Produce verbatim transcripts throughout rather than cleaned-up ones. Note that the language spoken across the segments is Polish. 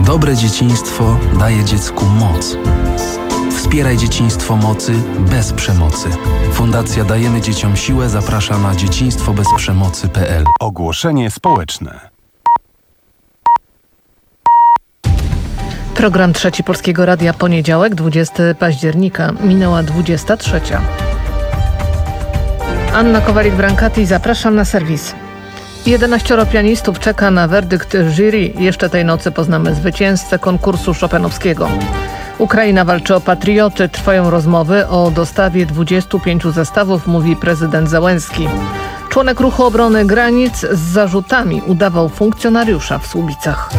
Dobre dzieciństwo daje dziecku moc. Wspieraj dzieciństwo mocy bez przemocy. Fundacja Dajemy Dzieciom Siłę zaprasza na dzieciństwo bez przemocy kropka p l. Ogłoszenie społeczne. Program Trzeci Polskiego Radia, poniedziałek, dwudziestego października, minęła dwudziesta trzecia. Anna Kowalik-Brankati, zapraszam na serwis. jedenaścioro pianistów czeka na werdykt jury. Jeszcze tej nocy poznamy zwycięzcę konkursu chopinowskiego. Ukraina walczy o patrioty. Trwają rozmowy o dostawie dwudziestu pięciu zestawów, mówi prezydent Zełenski. Członek Ruchu Obrony Granic z zarzutami udawał funkcjonariusza w Słubicach.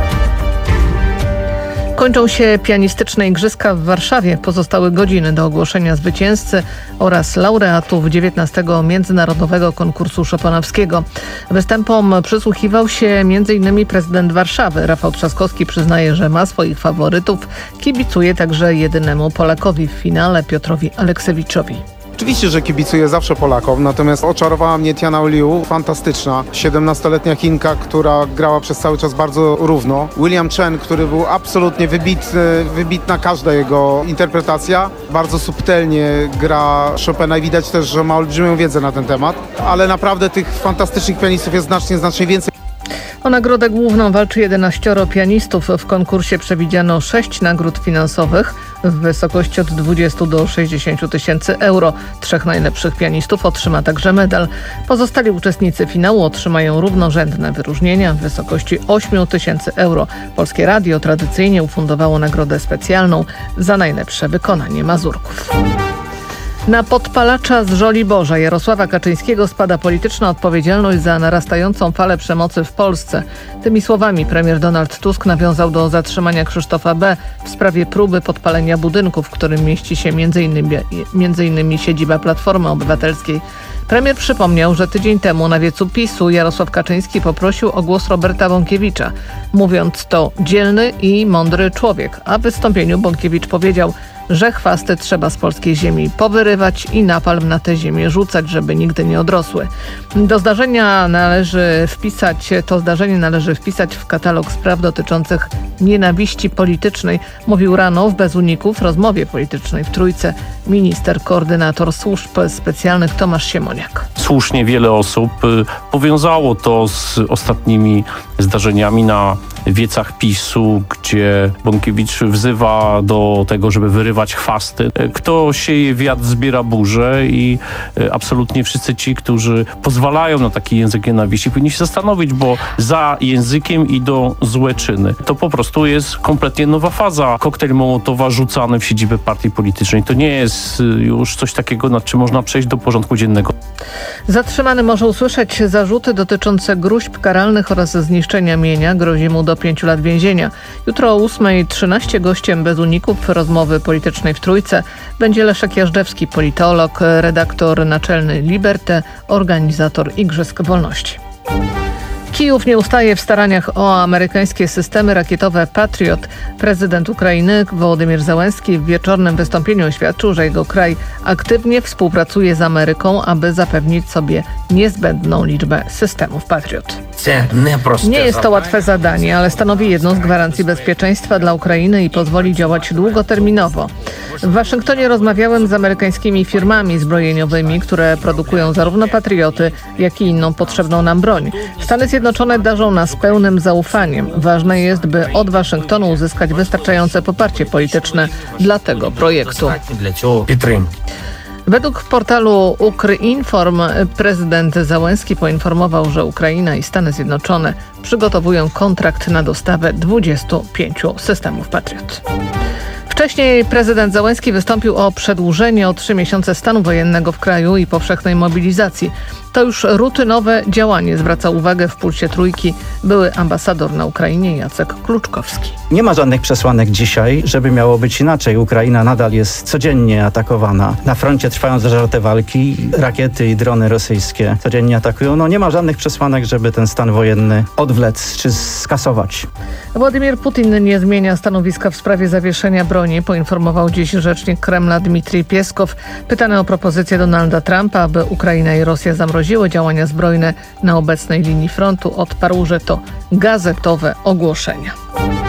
Kończą się pianistyczne igrzyska w Warszawie. Pozostały godziny do ogłoszenia zwycięzcy oraz laureatów dziewiętnastego Międzynarodowego Konkursu Chopinowskiego. Występom przysłuchiwał się m.in. prezydent Warszawy. Rafał Trzaskowski przyznaje, że ma swoich faworytów. Kibicuje także jedynemu Polakowi w finale, Piotrowi Aleksewiczowi. Oczywiście, że kibicuję zawsze Polakom, natomiast oczarowała mnie Tiana Liu, fantastyczna, siedemnastoletnia Chinka, która grała przez cały czas bardzo równo. William Chen, który był absolutnie wybitny, wybitna każda jego interpretacja, bardzo subtelnie gra Chopina i widać też, że ma olbrzymią wiedzę na ten temat, ale naprawdę tych fantastycznych pianistów jest znacznie, znacznie więcej. O nagrodę główną walczy jedenaścioro pianistów. W konkursie przewidziano sześć nagród finansowych w wysokości od dwudziestu do sześćdziesięciu tysięcy euro. Trzech najlepszych pianistów otrzyma także medal. Pozostali uczestnicy finału otrzymają równorzędne wyróżnienia w wysokości ośmiu tysięcy euro. Polskie Radio tradycyjnie ufundowało nagrodę specjalną za najlepsze wykonanie mazurków. Na podpalacza z Żoliborza Jarosława Kaczyńskiego spada polityczna odpowiedzialność za narastającą falę przemocy w Polsce. Tymi słowami premier Donald Tusk nawiązał do zatrzymania Krzysztofa B. w sprawie próby podpalenia budynku, w którym mieści się między innymi, między innymi siedziba Platformy Obywatelskiej. Premier przypomniał, że tydzień temu na wiecu PiSu Jarosław Kaczyński poprosił o głos Roberta Bąkiewicza, mówiąc to dzielny i mądry człowiek, a w wystąpieniu Bąkiewicz powiedział, że chwasty trzeba z polskiej ziemi powyrywać i napalm na tę ziemię rzucać, żeby nigdy nie odrosły. Do zdarzenia należy wpisać, to zdarzenie należy wpisać w katalog spraw dotyczących nienawiści politycznej, mówił rano w Bez Uników rozmowie politycznej w Trójce minister koordynator służb specjalnych Tomasz Siemoniak. Słusznie wiele osób powiązało to z ostatnimi zdarzeniami na wiecach PiSu, gdzie Bąkiewicz wzywa do tego, żeby wyrywać chwasty. Kto sieje wiatr, zbiera burzę i absolutnie wszyscy ci, którzy pozwalają na taki język nienawiści, powinni się zastanowić, bo za językiem idą złe czyny. To po prostu jest kompletnie nowa faza. Koktajl Mołotowa rzucany w siedzibę partii politycznej. To nie jest już coś takiego, nad czym można przejść do porządku dziennego. Zatrzymany może usłyszeć zarzuty dotyczące gróźb karalnych oraz zniszczenia mienia. Grozi mu do pięciu lat więzienia. Jutro o ósmej trzynaście gościem Bez Uników rozmowy politycznej w Trójce będzie Leszek Jażdżewski, politolog, redaktor naczelny Liberté, organizator Igrzysk Wolności. Kijów nie ustaje w staraniach o amerykańskie systemy rakietowe Patriot. Prezydent Ukrainy Wołodymyr Zełenski w wieczornym wystąpieniu oświadczył, że jego kraj aktywnie współpracuje z Ameryką, aby zapewnić sobie niezbędną liczbę systemów Patriot. Nie jest to łatwe zadanie, ale stanowi jedną z gwarancji bezpieczeństwa dla Ukrainy i pozwoli działać długoterminowo. W Waszyngtonie rozmawiałem z amerykańskimi firmami zbrojeniowymi, które produkują zarówno patrioty, jak i inną potrzebną nam broń. Stany Zjednoczone darzą nas pełnym zaufaniem. Ważne jest, by od Waszyngtonu uzyskać wystarczające poparcie polityczne dla tego projektu. Według portalu Ukrinform prezydent Zełenski poinformował, że Ukraina i Stany Zjednoczone przygotowują kontrakt na dostawę dwudziestu pięciu systemów Patriot. Wcześniej prezydent Zełenski wystąpił o przedłużenie o trzy miesiące stanu wojennego w kraju i powszechnej mobilizacji. To już rutynowe działanie, zwraca uwagę w Pulsie Trójki były ambasador na Ukrainie Jacek Kluczkowski. Nie ma żadnych przesłanek dzisiaj, żeby miało być inaczej. Ukraina nadal jest codziennie atakowana. Na froncie trwają zażarte walki, rakiety i drony rosyjskie codziennie atakują. No nie ma żadnych przesłanek, żeby ten stan wojenny odwlec czy skasować. Władimir Putin nie zmienia stanowiska w sprawie zawieszenia broni, poinformował dziś rzecznik Kremla Dmitrij Pieskow. Pytany o propozycję Donalda Trumpa, aby Ukraina i Rosja zamroziły działania zbrojne na obecnej linii frontu, odparł, że to gazetowe ogłoszenia.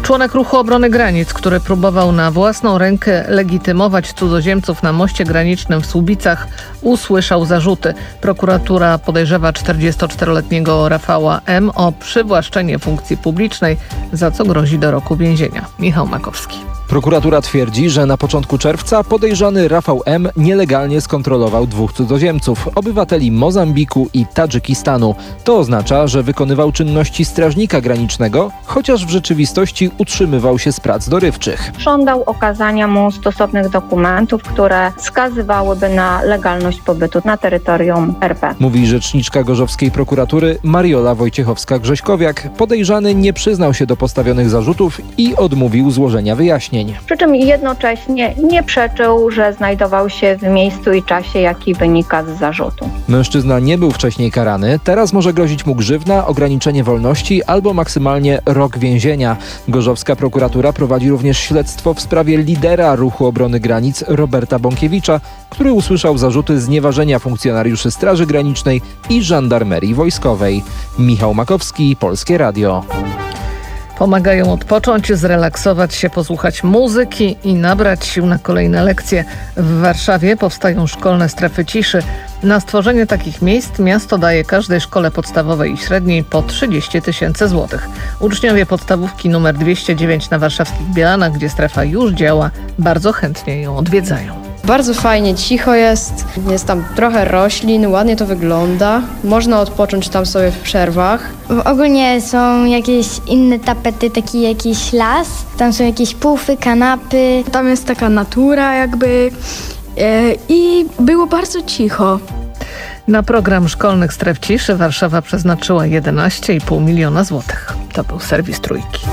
Członek Ruchu Obrony Granic, który próbował na własną rękę legitymować cudzoziemców na moście granicznym w Słubicach, usłyszał zarzuty. Prokuratura podejrzewa czterdziestoczteroletniego Rafała M. o przywłaszczenie funkcji publicznej, za co grozi do roku więzienia. Michał Makowski. Prokuratura twierdzi, że na początku czerwca podejrzany Rafał M. nielegalnie skontrolował dwóch cudzoziemców, obywateli Mozambiku i Tadżykistanu. To oznacza, że wykonywał czynności strażnika granicznego, chociaż w rzeczywistości utrzymywał się z prac dorywczych. Żądał okazania mu stosownych dokumentów, które wskazywałyby na legalność pobytu na terytorium R P. Mówi rzeczniczka gorzowskiej prokuratury Mariola Wojciechowska-Grześkowiak. Podejrzany nie przyznał się do postawionych zarzutów i odmówił złożenia wyjaśnień. Przy czym jednocześnie nie przeczył, że znajdował się w miejscu i czasie, jaki wynika z zarzutu. Mężczyzna nie był wcześniej karany, teraz może grozić mu grzywna, ograniczenie wolności albo maksymalnie rok więzienia. Gorzowska prokuratura prowadzi również śledztwo w sprawie lidera Ruchu Obrony Granic Roberta Bąkiewicza, który usłyszał zarzuty znieważenia funkcjonariuszy Straży Granicznej i Żandarmerii Wojskowej. Michał Makowski, Polskie Radio. Pomagają odpocząć, zrelaksować się, posłuchać muzyki i nabrać sił na kolejne lekcje. W Warszawie powstają szkolne strefy ciszy. Na stworzenie takich miejsc miasto daje każdej szkole podstawowej i średniej po trzydzieści tysięcy złotych. Uczniowie podstawówki numer dwieście dziewięć na warszawskich Bielanach, gdzie strefa już działa, bardzo chętnie ją odwiedzają. Bardzo fajnie, cicho jest, jest tam trochę roślin, ładnie to wygląda. Można odpocząć tam sobie w przerwach. Ogólnie są jakieś inne tapety, taki jakiś las, tam są jakieś pufy, kanapy. Tam jest taka natura jakby e, i było bardzo cicho. Na program szkolnych stref ciszy Warszawa przeznaczyła jedenaście i pół miliona złotych. To był serwis Trójki.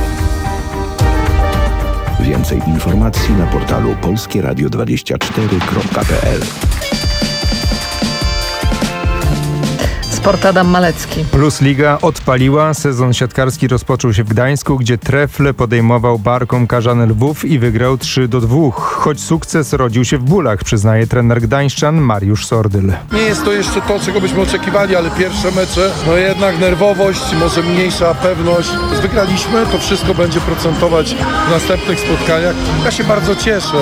Więcej informacji na portalu polskie radio dwadzieścia cztery kropka p l. Sport Adam Malecki. Plus Liga odpaliła. Sezon siatkarski rozpoczął się w Gdańsku, gdzie Trefl podejmował Barką Karzany Lwów i wygrał trzy do dwóch. Choć sukces rodził się w bólach, przyznaje trener gdańszczan Mariusz Sordyl. Nie jest to jeszcze to, czego byśmy oczekiwali, ale pierwsze mecze, no jednak nerwowość, może mniejsza pewność. Wygraliśmy, to wszystko będzie procentować w następnych spotkaniach. Ja się bardzo cieszę.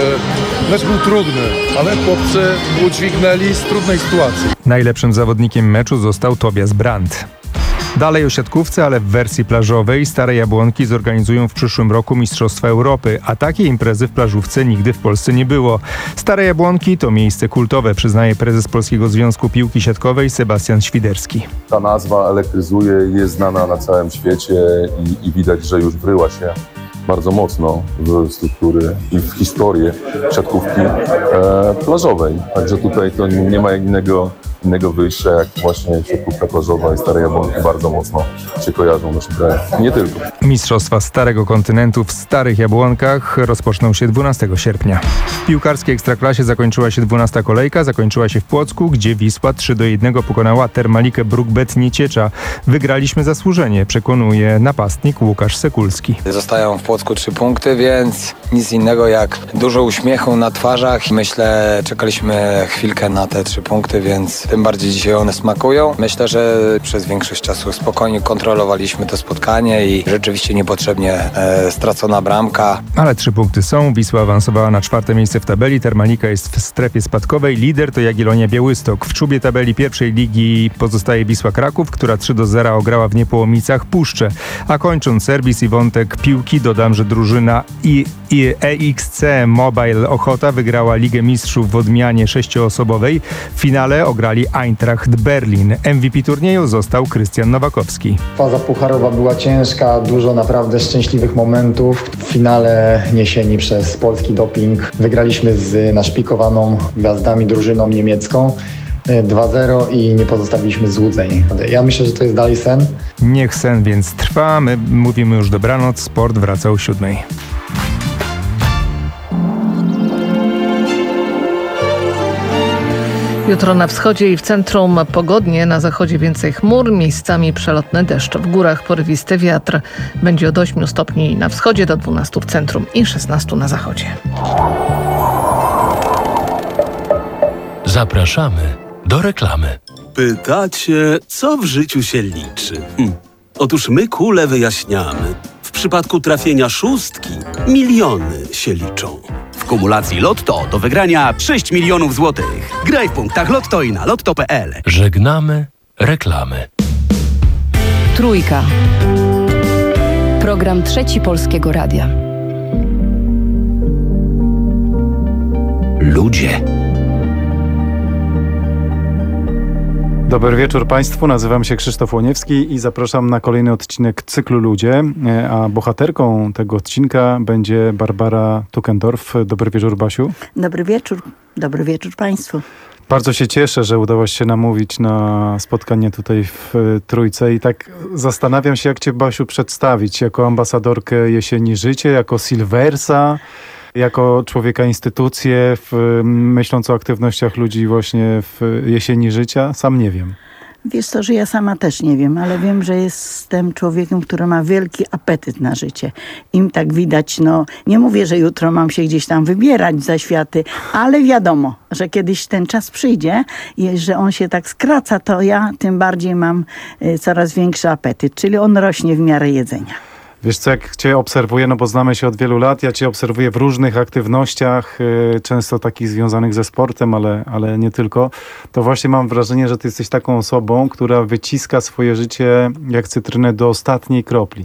Mecz był trudny, ale chłopcy udźwignęli z trudnej sytuacji. Najlepszym zawodnikiem meczu został Tobias Brandt. Dalej o siatkówce, ale w wersji plażowej. Stare Jabłonki zorganizują w przyszłym roku Mistrzostwa Europy, a takiej imprezy w plażówce nigdy w Polsce nie było. Stare Jabłonki to miejsce kultowe, przyznaje prezes Polskiego Związku Piłki Siatkowej Sebastian Świderski. Ta nazwa elektryzuje, jest znana na całym świecie i, i widać, że już wryła się bardzo mocno w struktury i w historię siatkówki e, plażowej. Także tutaj to nie ma innego, innego wyjścia, jak właśnie siatkówka plażowa i Stare Jabłonki bardzo mocno się kojarzą w naszym kraju. Nie tylko. Mistrzostwa Starego Kontynentu w Starych Jabłonkach rozpoczną się dwunastego sierpnia. W piłkarskiej Ekstraklasie zakończyła się dwunasta kolejka, zakończyła się w Płocku, gdzie Wisła trzy do jednego pokonała Termalikę Bruk-Bet Nieciecza. Wygraliśmy zasłużenie, przekonuje napastnik Łukasz Sekulski. Zostają w Płocku trzy punkty, więc nic innego jak dużo uśmiechu na twarzach. Myślę, czekaliśmy chwilkę na te trzy punkty, więc tym bardziej dzisiaj one smakują. Myślę, że przez większość czasu spokojnie kontrolowaliśmy to spotkanie i rzeczywiście niepotrzebnie e, stracona bramka. Ale trzy punkty są. Wisła awansowała na czwarte miejsce w tabeli. Termalika jest w strefie spadkowej. Lider to Jagiellonia Białystok. W czubie tabeli pierwszej ligi pozostaje Wisła Kraków, która trzy do zera ograła w Niepołomicach Puszczę. A kończąc serwis i wątek piłki, dodam, że drużyna i, i E X C Mobile Ochota wygrała Ligę Mistrzów w odmianie sześcioosobowej. W finale ograli Eintracht Berlin. M V P turnieju został Krystian Nowakowski. Faza pucharowa była ciężka, dużo naprawdę szczęśliwych momentów. W finale niesieni przez polski doping wygraliśmy z naszpikowaną gwiazdami drużyną niemiecką dwa zero i nie pozostawiliśmy złudzeń. Ja myślę, że to jest dalej sen. Niech sen więc trwa. My mówimy już dobranoc. Sport wraca o siódmej. Jutro na wschodzie i w centrum pogodnie, na zachodzie więcej chmur, miejscami przelotny deszcz. W górach porywisty wiatr. Będzie od ośmiu stopni na wschodzie do dwunastu w centrum i szesnastu na zachodzie. Zapraszamy do reklamy. Pytacie, co w życiu się liczy? Hm. Otóż my kule wyjaśniamy. W przypadku trafienia szóstki miliony się liczą. W kumulacji Lotto do wygrania sześć milionów złotych. Graj w punktach Lotto i na lotto kropka p l. Żegnamy reklamy. Trójka. Program Trzeci Polskiego Radia. Ludzie. Dobry wieczór Państwu, nazywam się Krzysztof Łoniewski i zapraszam na kolejny odcinek cyklu Ludzie, a bohaterką tego odcinka będzie Barbara Tukendorf. Dobry wieczór, Basiu. Dobry wieczór, dobry wieczór Państwu. Bardzo się cieszę, że udało się namówić na spotkanie tutaj w Trójce i tak zastanawiam się, jak Cię, Basiu, przedstawić jako ambasadorkę Jesieni Życie, jako Silversa, jako człowieka instytucję, w, myśląc o aktywnościach ludzi właśnie w Jesieni Życia. Sam nie wiem. Wiesz co, że ja sama też nie wiem, ale wiem, że jestem człowiekiem, który ma wielki apetyt na życie. Im tak widać, no nie mówię, że jutro mam się gdzieś tam wybierać za światy, ale wiadomo, że kiedyś ten czas przyjdzie i że on się tak skraca, to ja tym bardziej mam y, coraz większy apetyt, czyli on rośnie w miarę jedzenia. Wiesz co, jak Cię obserwuję, no bo znamy się od wielu lat, ja Cię obserwuję w różnych aktywnościach, yy, często takich związanych ze sportem, ale, ale nie tylko, to właśnie mam wrażenie, że Ty jesteś taką osobą, która wyciska swoje życie jak cytrynę do ostatniej kropli.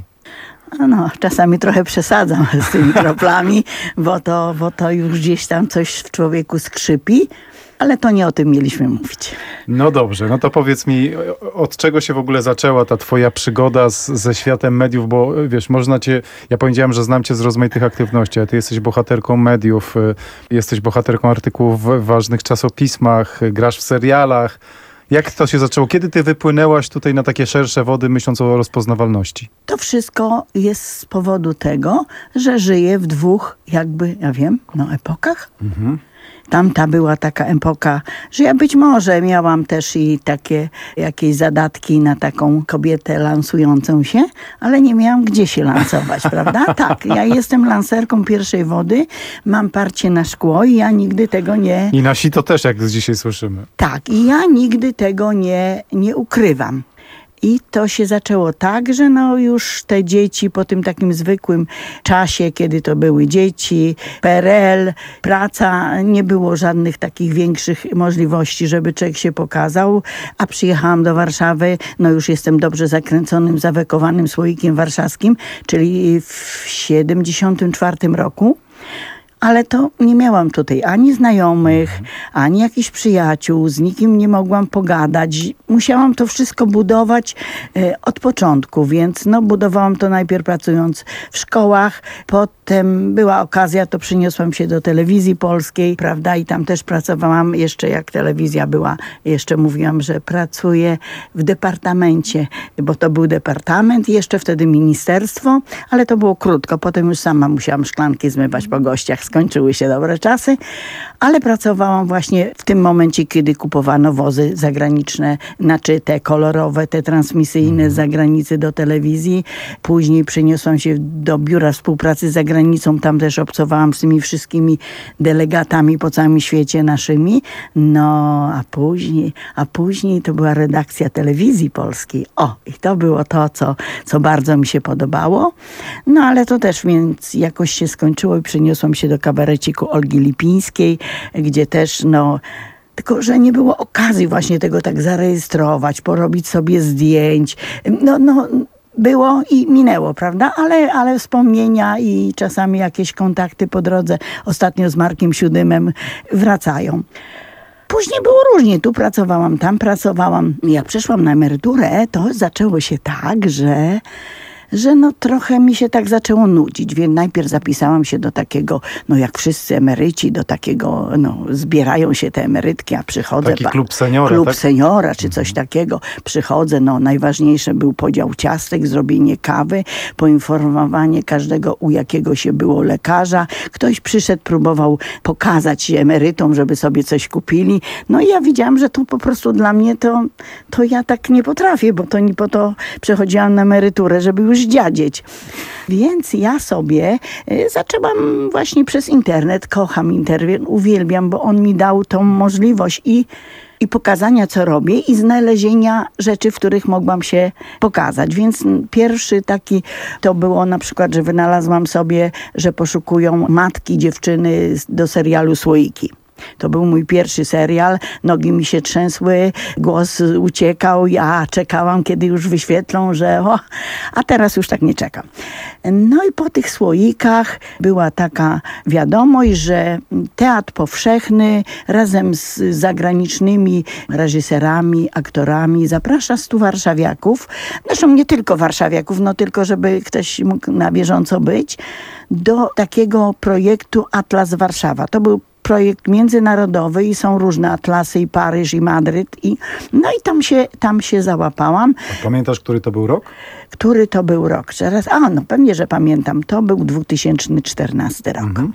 No, czasami trochę przesadzam z tymi kroplami, bo to, bo to już gdzieś tam coś w człowieku skrzypi, ale to nie o tym mieliśmy mówić. No dobrze, no to powiedz mi, od czego się w ogóle zaczęła ta twoja przygoda z, ze światem mediów, bo wiesz, można cię, ja powiedziałem, że znam cię z rozmaitych aktywności, a ty jesteś bohaterką mediów, jesteś bohaterką artykułów w ważnych czasopismach, grasz w serialach. Jak to się zaczęło? Kiedy ty wypłynęłaś tutaj na takie szersze wody, myśląc o rozpoznawalności? To wszystko jest z powodu tego, że żyję w dwóch, jakby, ja wiem, no epokach. Mhm. Tamta była taka epoka, że ja być może miałam też i takie jakieś zadatki na taką kobietę lansującą się, ale nie miałam gdzie się lansować, prawda? Tak, ja jestem lancerką pierwszej wody, mam parcie na szkło i ja nigdy tego nie... I na sito też, jak dzisiaj słyszymy. Tak, i ja nigdy tego nie, nie ukrywam. I to się zaczęło tak, że no już te dzieci po tym takim zwykłym czasie, kiedy to były dzieci, P R L, praca, nie było żadnych takich większych możliwości, żeby człowiek się pokazał, a przyjechałam do Warszawy, no już jestem dobrze zakręconym, zawekowanym słoikiem warszawskim, czyli w siedemdziesiątym czwartym roku. Ale to nie miałam tutaj ani znajomych, ani jakichś przyjaciół, z nikim nie mogłam pogadać. Musiałam to wszystko budować e, od początku, więc no, budowałam to najpierw pracując w szkołach, potem była okazja, to przyniosłam się do telewizji polskiej, prawda, i tam też pracowałam, jeszcze jak telewizja była, jeszcze mówiłam, że pracuję w departamencie, bo to był departament i jeszcze wtedy ministerstwo, ale to było krótko, potem już sama musiałam szklanki zmywać po gościach, skończyły się dobre czasy, ale pracowałam właśnie w tym momencie, kiedy kupowano wozy zagraniczne, znaczy te kolorowe, te transmisyjne z zagranicy do telewizji. Później przeniosłam się do Biura Współpracy z Zagranicą, tam też obcowałam z tymi wszystkimi delegatami po całym świecie naszymi. No, a później, a później to była redakcja Telewizji Polskiej. O, i to było to, co, co bardzo mi się podobało. No, ale to też więc jakoś się skończyło i przeniosłam się do kabareciku Olgi Lipińskiej, gdzie też, no, tylko że nie było okazji właśnie tego tak zarejestrować, porobić sobie zdjęć. No, no, było i minęło, prawda? Ale, ale wspomnienia i czasami jakieś kontakty po drodze, ostatnio z Markiem Siódymem, wracają. Później było różnie. Tu pracowałam, tam pracowałam. Jak przeszłam na emeryturę, to zaczęło się tak, że że no trochę mi się tak zaczęło nudzić, więc najpierw zapisałam się do takiego, no jak wszyscy emeryci, do takiego, no zbierają się te emerytki, a przychodzę... Taki klub seniora, Klub tak? seniora, czy coś takiego. Przychodzę, no najważniejsze był podział ciastek, zrobienie kawy, poinformowanie każdego, u jakiego się było lekarza. Ktoś przyszedł, próbował pokazać się emerytom, żeby sobie coś kupili. No i ja widziałam, że to po prostu dla mnie to, to ja tak nie potrafię, bo to nie po to przechodziłam na emeryturę, żeby już rozdziadzieć. Więc ja sobie y, zaczęłam właśnie przez internet, kocham internet, uwielbiam, bo on mi dał tą możliwość i i pokazania, co robię i znalezienia rzeczy, w których mogłam się pokazać. Więc pierwszy taki to było na przykład, że wynalazłam sobie, że poszukują matki, dziewczyny do serialu Słoiki. To był mój pierwszy serial, nogi mi się trzęsły, głos uciekał, ja czekałam, kiedy już wyświetlą, że o, a teraz już tak nie czekam. No i po tych Słoikach była taka wiadomość, że Teatr Powszechny razem z zagranicznymi reżyserami, aktorami zaprasza stu warszawiaków, zresztą nie tylko warszawiaków, no tylko żeby ktoś mógł na bieżąco być, do takiego projektu Atlas Warszawa. To był projekt międzynarodowy i są różne atlasy i Paryż i Madryt i no i tam się, tam się załapałam. A pamiętasz, który to był rok? Który to był rok? Teraz, a no pewnie, że pamiętam. To był dwa tysiące czternasty rok. Mhm.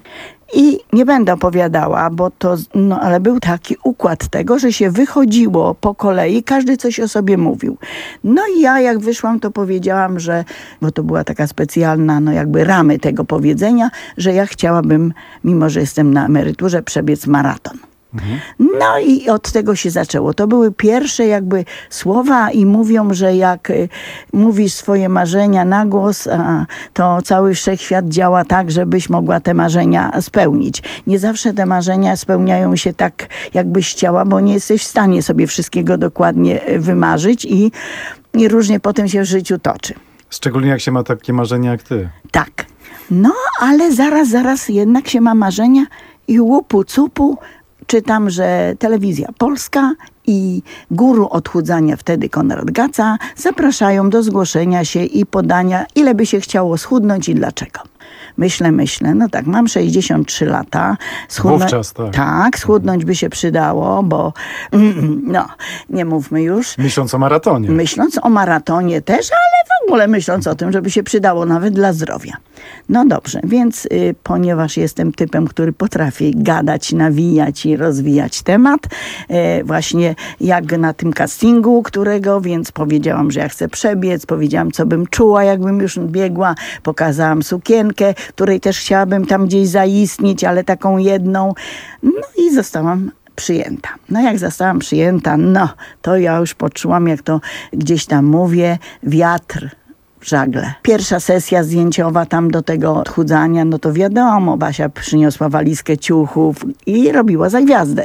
I nie będę opowiadała, bo to, no ale był taki układ tego, że się wychodziło po kolei, każdy coś o sobie mówił. No i ja jak wyszłam, to powiedziałam, że, bo to była taka specjalna, no jakby ramy tego powiedzenia, że ja chciałabym, mimo że jestem na emeryturze, przebiec maraton. Mhm. No i od tego się zaczęło. To były pierwsze jakby słowa i mówią, że jak y, mówisz swoje marzenia na głos, a, to cały wszechświat działa tak, żebyś mogła te marzenia spełnić. Nie zawsze te marzenia spełniają się tak, jakbyś chciała, bo nie jesteś w stanie sobie wszystkiego dokładnie wymarzyć i, i różnie potem się w życiu toczy. Szczególnie jak się ma takie marzenia jak ty. Tak. No, ale zaraz, zaraz jednak się ma marzenia i łupu cupu. Czytam, że Telewizja Polska i guru odchudzania wtedy Konrad Gaca zapraszają do zgłoszenia się i podania, ile by się chciało schudnąć i dlaczego. Myślę, myślę, no tak, mam sześćdziesiąt trzy lata. Schudnąć, Wówczas, tak. Tak, schudnąć by się przydało, bo mm, no, nie mówmy już. Myśląc o maratonie. Myśląc o maratonie też, ale w ogóle myśląc o tym, żeby się przydało nawet dla zdrowia. No dobrze, więc y, ponieważ jestem typem, który potrafi gadać, nawijać i rozwijać temat, y, właśnie jak na tym castingu, którego, więc powiedziałam, że ja chcę przebiec, powiedziałam, co bym czuła, jakbym już biegła, pokazałam sukienkę, której też chciałabym tam gdzieś zaistnieć, ale taką jedną, no i zostałam przyjęta. No jak zostałam przyjęta, no to ja już poczułam, jak to gdzieś tam mówię, wiatr w żagle. Pierwsza sesja zdjęciowa tam do tego odchudzania, no to wiadomo, Basia przyniosła walizkę ciuchów i robiła za gwiazdę.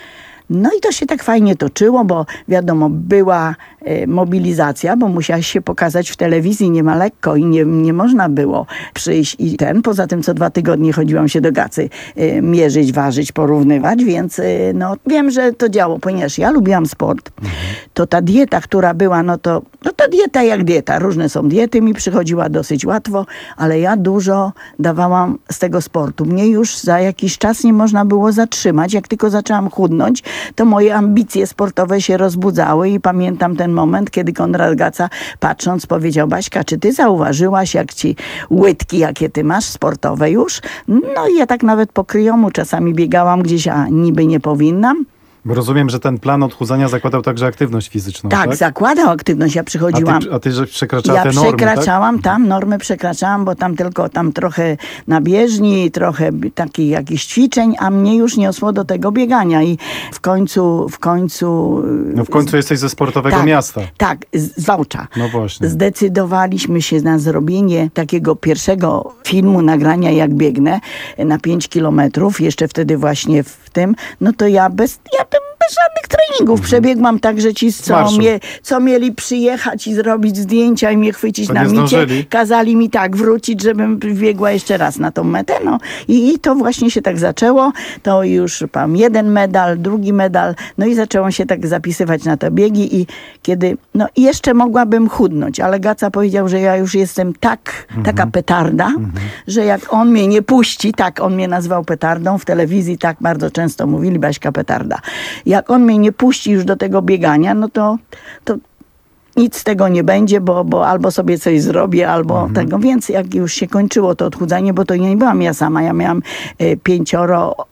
No i to się tak fajnie toczyło, bo wiadomo, była e, mobilizacja, bo musiałaś się pokazać w telewizji, nie ma lekko i nie, nie można było przyjść i ten. Poza tym co dwa tygodnie chodziłam się do Gacy e, mierzyć, ważyć, porównywać, więc e, no wiem, że to działo, ponieważ ja lubiłam sport. To ta dieta, która była, no to no ta dieta jak dieta. Różne są diety, mi przychodziła dosyć łatwo, ale ja dużo dawałam z tego sportu. Mnie już za jakiś czas nie można było zatrzymać. Jak tylko zaczęłam chudnąć, to moje ambicje sportowe się rozbudzały i pamiętam ten moment, kiedy Konrad Gaca patrząc powiedział: Baśka, czy ty zauważyłaś, jak ci łydki, jakie ty masz sportowe już? No i ja tak nawet po kryjomu czasami biegałam gdzieś, a niby nie powinnam. Bo rozumiem, że ten plan odchudzania zakładał także aktywność fizyczną, tak? Tak, zakładał aktywność. Ja przychodziłam... A ty, a ty że przekraczała ja te normy, przekraczałam tak? tam, normy przekraczałam, bo tam tylko tam trochę na bieżni, trochę takich jakichś ćwiczeń, a mnie już niosło do tego biegania i w końcu, w końcu... No w końcu jesteś ze sportowego tak, miasta. Tak, z Wałcza. No właśnie. Zdecydowaliśmy się na zrobienie takiego pierwszego filmu, nagrania jak biegnę na pięć kilometrów, jeszcze wtedy właśnie w tym, no to ja bez... Ja bym bez żadnych treningów. Przebiegłam tak, że ci, co, mie, co mieli przyjechać i zrobić zdjęcia i mnie chwycić to na micie, zdążyli. Kazali mi tak wrócić, żebym biegła jeszcze raz na tą metę. No. I, I to właśnie się tak zaczęło. To już mam jeden medal, drugi medal. No i zaczęło się tak zapisywać na te biegi i kiedy, no i jeszcze mogłabym chudnąć, ale Gaca powiedział, że ja już jestem tak, mhm. taka petarda, mhm. że jak on mnie nie puści, tak on mnie nazwał petardą w telewizji, tak bardzo często mówili, Baśka petarda. Jak on mnie nie puści już do tego biegania, no to, to nic z tego nie będzie, bo, bo albo sobie coś zrobię, albo mhm. tego. Więc jak już się kończyło to odchudzanie, bo to nie byłam ja sama, ja miałam y, pięcioro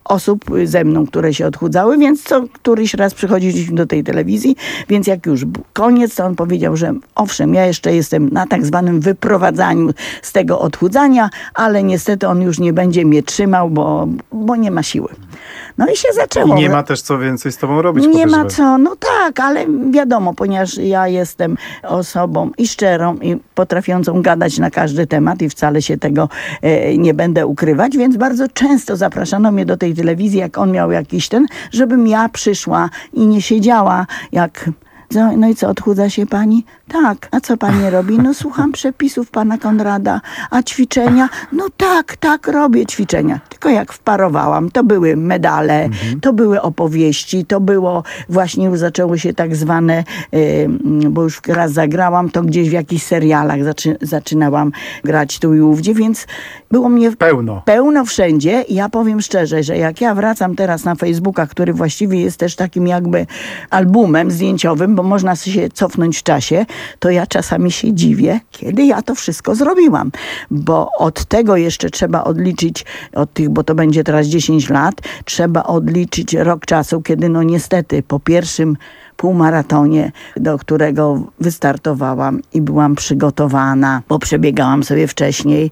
osób ze mną, które się odchudzały, więc co któryś raz przychodziliśmy do tej telewizji, więc jak już koniec, to on powiedział, że owszem, ja jeszcze jestem na tak zwanym wyprowadzaniu z tego odchudzania, ale niestety on już nie będzie mnie trzymał, bo, bo nie ma siły. No i się zaczęło. I nie ma też co więcej z tobą robić. Nie ma podejrzewam. co, no tak, ale wiadomo, ponieważ ja jestem osobą i szczerą, i potrafiącą gadać na każdy temat i wcale się tego e, nie będę ukrywać, więc bardzo często zapraszano mnie do tej telewizji, jak on miał jakiś ten, żebym ja przyszła i nie siedziała jak... No, no i co, odchudza się pani? Tak. A co pani robi? No słucham przepisów pana Konrada. A ćwiczenia? No tak, tak, robię ćwiczenia. Tylko jak wparowałam, to były medale, mhm. to były opowieści, to było, właśnie już zaczęło się tak zwane, y, bo już raz zagrałam, to gdzieś w jakichś serialach zaczy, zaczynałam grać tu i ówdzie, więc było mnie pełno. Pełno wszędzie. I ja powiem szczerze, że jak ja wracam teraz na Facebooka, który właściwie jest też takim jakby albumem zdjęciowym, bo można się cofnąć w czasie, to ja czasami się dziwię, kiedy ja to wszystko zrobiłam. Bo od tego jeszcze trzeba odliczyć, od tych, bo to będzie teraz dziesięć lat, trzeba odliczyć rok czasu, kiedy no niestety po pierwszym półmaratonie, do którego wystartowałam i byłam przygotowana, bo przebiegałam sobie wcześniej.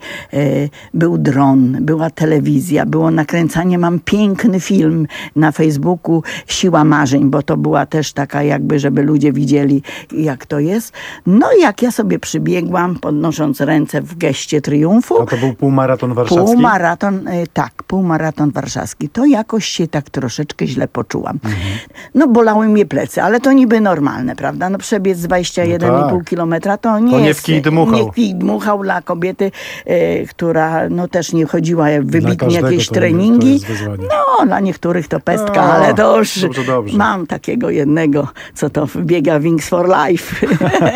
Był dron, była telewizja, było nakręcanie. Mam piękny film na Facebooku Siła Marzeń, bo to była też taka jakby, żeby ludzie widzieli, jak to jest. No i jak ja sobie przybiegłam, podnosząc ręce w geście triumfu. A to był półmaraton warszawski? Półmaraton, tak, półmaraton warszawski. To jakoś się tak troszeczkę źle poczułam. Mhm. No bolały mnie plecy, ale to niby normalne, prawda? No przebiec dwadzieścia jeden i pół no tak. kilometra to nie to jest... nie w kij dmuchał. Nie w kij dmuchał dla kobiety, e, która no też nie chodziła wybitnie jakieś to, treningi. to no, dla niektórych to pestka, A, ale to już dobrze, dobrze. Mam takiego jednego, co to biega Wings for Life.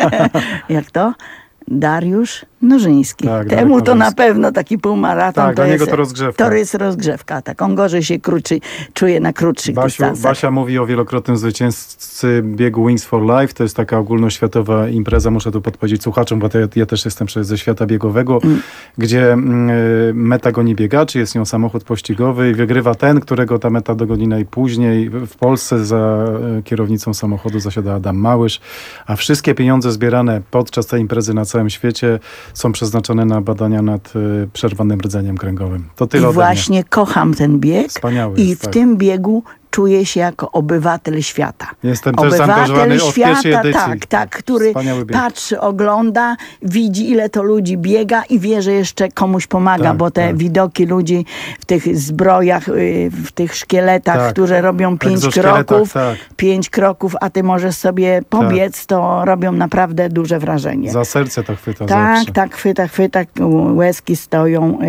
Jak to? Dariusz Nożyński. Tak, Temu Darek to na Nożyński. pewno taki półmaraton Tak, to dla jest, niego to rozgrzewka. To jest rozgrzewka. Tak, on gorzej się kruczy, czuje na krótszych Basiu, dystansach. Basia mówi o wielokrotnym zwycięzcy biegu Wings for Life. To jest taka ogólnoświatowa impreza, muszę tu podpowiedzieć słuchaczom, bo to ja, ja też jestem ze świata biegowego, mm. gdzie mm, meta goni biegaczy, jest nią samochód pościgowy i wygrywa ten, którego ta meta dogoni najpóźniej. W Polsce za kierownicą samochodu zasiada Adam Małysz, a wszystkie pieniądze zbierane podczas tej imprezy na całym świecie są przeznaczone na badania nad y, przerwanym rdzeniem kręgowym. To tyle I ode właśnie mnie. kocham ten bieg. Wspaniały I jest, w tak. tym biegu czuję się jako obywatel świata. Jestem też zaangażowany od pierwszej edycji. Tak, tak, który patrzy, ogląda, widzi ile to ludzi biega i wie, że jeszcze komuś pomaga, tak, bo te tak. widoki ludzi w tych zbrojach, w tych szkieletach, tak. które robią pięć kroków, tak. pięć kroków, a ty możesz sobie pobiec, tak. to robią naprawdę duże wrażenie. Za serce to chwyta Tak, zawsze. tak, chwyta, chwyta, łezki stoją.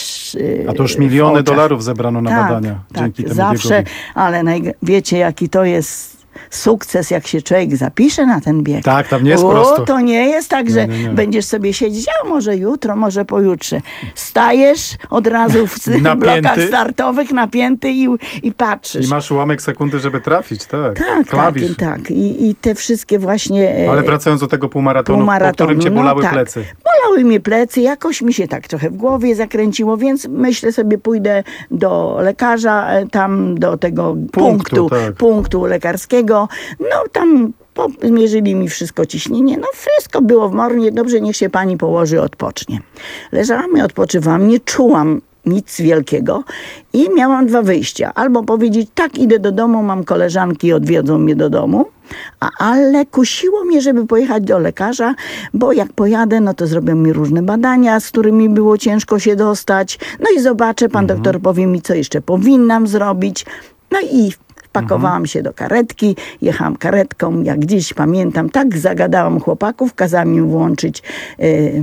A to już miliony dolarów zebrano na tak, badania tak, dzięki temu zawsze, biegowi. ale naj... wiecie, jaki to jest sukces, jak się człowiek zapisze na ten bieg. Tak, tam nie jest o, prosto. To nie jest tak, że nie, nie, nie. będziesz sobie siedzieć, a może jutro, może pojutrze. Stajesz od razu w blokach startowych, napięty i, i patrzysz. I masz ułamek sekundy, żeby trafić, tak. Tak, Klawisz. tak, tak. I, I te wszystkie właśnie... Ale wracając do tego półmaratonu, półmaratonu po którym cię bolały no, tak. plecy. Bolały mnie plecy, jakoś mi się tak trochę w głowie zakręciło, więc myślę sobie, pójdę do lekarza, tam do tego punktu, punktu, tak. punktu lekarskiego. No tam zmierzyli mi wszystko, ciśnienie, no wszystko było w mornie, dobrze, niech się pani położy, odpocznie. Leżałam i odpoczywałam, nie czułam nic wielkiego i miałam dwa wyjścia. Albo powiedzieć, tak, idę do domu, mam koleżanki, odwiedzą mnie do domu, a, ale kusiło mnie, żeby pojechać do lekarza, bo jak pojadę, no to zrobią mi różne badania, z którymi było ciężko się dostać, no i zobaczę, pan mhm. doktor powie mi, co jeszcze powinnam zrobić, no i pakowałam mhm. się do karetki, jechałam karetką, jak dziś pamiętam, tak zagadałam chłopaków, kazałam im włączyć yy,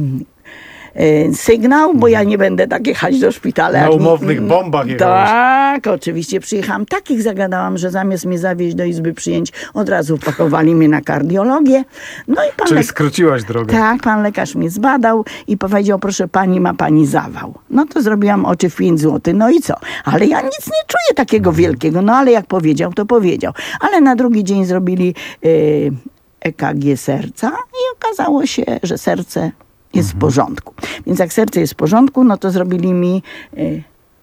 yy, sygnał, bo ja nie będę tak jechać do szpitala. Na umownych nie, bombach jechałaś. Tak, oczywiście przyjechałam, takich zagadałam, że zamiast mnie zawieźć do izby przyjęć, od razu pakowali mnie na kardiologię. No i pan Czyli le- skróciłaś drogę. Tak, pan lekarz mnie zbadał i powiedział, proszę pani, ma pani zawał. No to zrobiłam oczy w pięć złotych, no i co? Ale ja nic nie czuję takiego mhm. wielkiego, no ale jak powiedział, to powiedział. Ale na drugi dzień zrobili yy, E K G serca i okazało się, że serce jest mhm. w porządku. Więc jak serce jest w porządku, no to zrobili mi yy,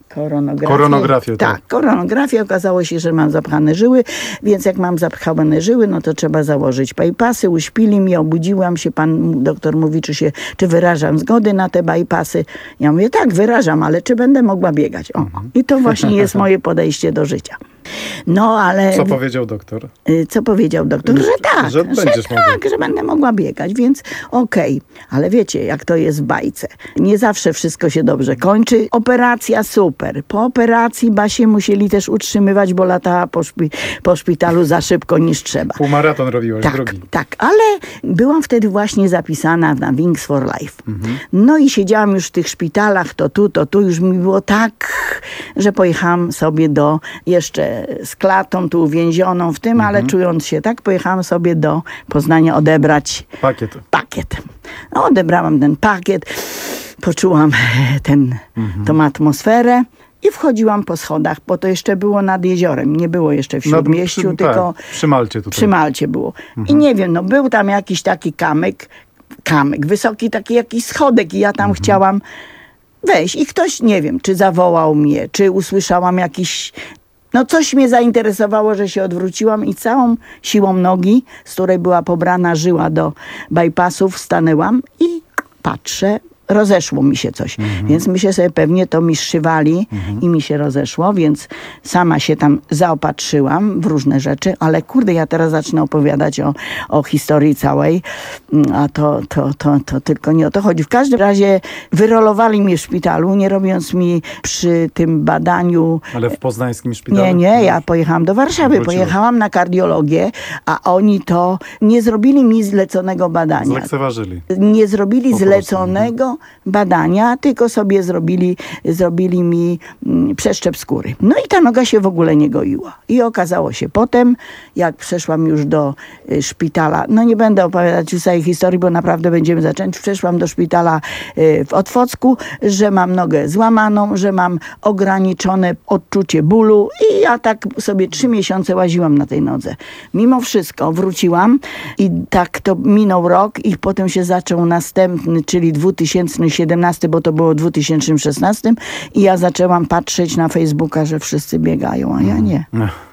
Koronografię. Koronografię, tak. Tak, koronografię. Okazało się, że mam zapchane żyły, więc jak mam zapchane żyły, no to trzeba założyć bypassy. Uśpili mnie, obudziłam się. Pan doktor mówi, czy, się, czy wyrażam zgody na te bypassy. Ja mówię, tak, wyrażam, ale czy będę mogła biegać? O, mhm. I to właśnie jest moje podejście do życia. No, ale... Co powiedział doktor? Co powiedział doktor? Że tak, że, że, będziesz tak, mogła. że będę mogła biegać, więc okej. Okay. Ale wiecie, jak to jest w bajce. Nie zawsze wszystko się dobrze kończy. Operacja super. Po operacji Basię musieli też utrzymywać, bo latała po, szpi po szpitalu za szybko niż trzeba. Półmaraton robiłaś, tak, drugi. Tak, ale byłam wtedy właśnie zapisana na Wings for Life. Mhm. No i siedziałam już w tych szpitalach, to tu, to tu. Już mi było tak, że pojechałam sobie do jeszcze z klatą tu uwięzioną w tym, mhm. ale czując się tak, pojechałam sobie do Poznania odebrać pakiet. pakiet. No, odebrałam ten pakiet, poczułam ten, mhm. tą atmosferę i wchodziłam po schodach, bo to jeszcze było nad jeziorem, nie było jeszcze w Śródmieściu, no, przy, tylko tak, przy Malcie tutaj. Przy Malcie było. Mhm. I nie wiem, no był tam jakiś taki kamyk, kamyk, wysoki taki jakiś schodek i ja tam mhm. chciałam wejść i ktoś, nie wiem, czy zawołał mnie, czy usłyszałam jakiś... No coś mnie zainteresowało, że się odwróciłam i całą siłą nogi, z której była pobrana żyła do bypassów, stanęłam i patrzę, rozeszło mi się coś. Mhm. Więc myślę sobie, pewnie to mi zszywali mhm. i mi się rozeszło, więc sama się tam zaopatrzyłam w różne rzeczy, ale kurde, ja teraz zacznę opowiadać o, o historii całej, a to, to, to, to tylko nie o to chodzi. W każdym razie wyrolowali mnie w szpitalu, nie robiąc mi przy tym badaniu... Ale w poznańskim szpitalu? Nie, nie, ja pojechałam do Warszawy, Wróciłeś. pojechałam na kardiologię, a oni to nie zrobili mi zleconego badania. Zlekceważyli. Nie zrobili zleconego badania, tylko sobie zrobili, zrobili mi mm, przeszczep skóry. No i ta noga się w ogóle nie goiła. I okazało się potem, jak przeszłam już do y, szpitala, no nie będę opowiadać już całej historii, bo naprawdę będziemy zacząć. Przeszłam do szpitala y, w Otwocku, że mam nogę złamaną, że mam ograniczone odczucie bólu i ja tak sobie trzy miesiące łaziłam na tej nodze. Mimo wszystko wróciłam i tak to minął rok i potem się zaczął następny, czyli dwa tysiące siedemnasty, bo to było w dwa tysiące szesnastym i ja zaczęłam patrzeć na Facebooka, że wszyscy biegają, a ja nie.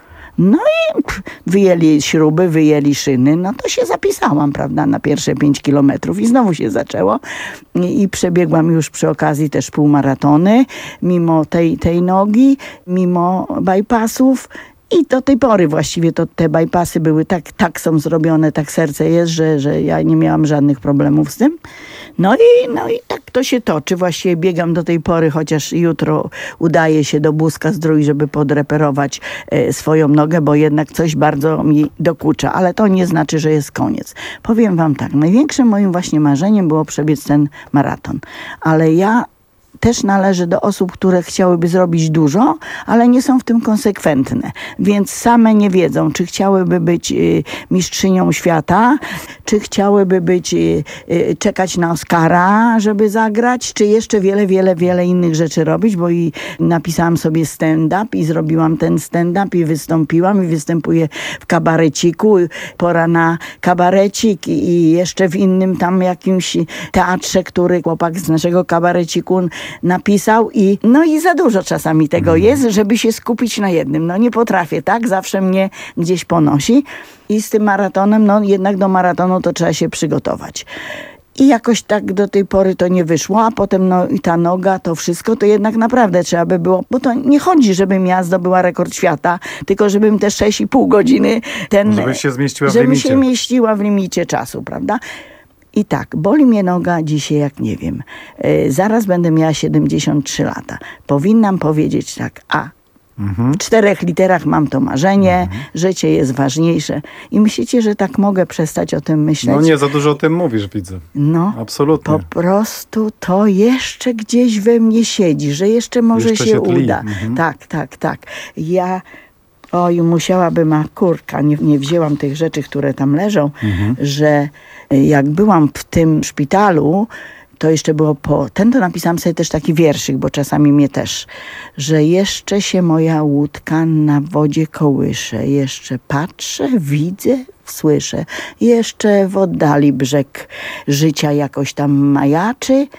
No i pff, wyjęli śruby, wyjęli szyny, no to się zapisałam, prawda, na pierwsze pięć kilometrów i znowu się zaczęło I, i przebiegłam już przy okazji też półmaratony, mimo tej, tej nogi, mimo bypassów. I do tej pory właściwie to te bypassy były tak, tak są zrobione, tak serce jest, że, że ja nie miałam żadnych problemów z tym. No i, no i tak to się toczy. Właściwie biegam do tej pory, chociaż jutro udaje się do Buzka Zdrój, żeby podreperować e, swoją nogę, bo jednak coś bardzo mi dokucza. Ale to nie znaczy, że jest koniec. Powiem wam tak, największym moim właśnie marzeniem było przebiec ten maraton. Ale ja też należy do osób, które chciałyby zrobić dużo, ale nie są w tym konsekwentne. Więc same nie wiedzą, czy chciałyby być y, mistrzynią świata, czy chciałyby być, y, y, czekać na Oscara, żeby zagrać, czy jeszcze wiele, wiele, wiele innych rzeczy robić, bo i napisałam sobie stand-up i zrobiłam ten stand-up i wystąpiłam i występuję w kabareciku. Pora na kabarecik i, i jeszcze w innym tam jakimś teatrze, który chłopak z naszego kabareciku napisał i no i za dużo czasami tego jest, żeby się skupić na jednym. No nie potrafię, tak? Zawsze mnie gdzieś ponosi i z tym maratonem, no jednak do maratonu to trzeba się przygotować. I jakoś tak do tej pory to nie wyszło, a potem no i ta noga, to wszystko, to jednak naprawdę trzeba by było, bo to nie chodzi, żebym ja zdobyła rekord świata, tylko żebym te sześć i pół godziny ten... Żebyś się zmieściła w żebym limicie. się mieściła w limicie czasu, prawda? I tak, boli mnie noga dzisiaj jak nie wiem. Yy, zaraz będę miała siedemdziesiąt trzy lata. Powinnam powiedzieć tak, a mhm. w czterech literach mam to marzenie, mhm. życie jest ważniejsze. I myślicie, że tak mogę przestać o tym myśleć? No nie, za dużo o tym mówisz, widzę. No, absolutnie. Po prostu to jeszcze gdzieś we mnie siedzi, że jeszcze może jeszcze się, się tli. uda. Mhm. Tak, tak, tak. Ja... Oj, musiałabym, a kurka, nie, nie wzięłam tych rzeczy, które tam leżą, mhm. że jak byłam w tym szpitalu, to jeszcze było po... Ten to napisałam sobie też taki wierszyk, bo czasami mnie też, że jeszcze się moja łódka na wodzie kołysze, jeszcze patrzę, widzę, słyszę, jeszcze w oddali brzeg życia jakoś tam majaczy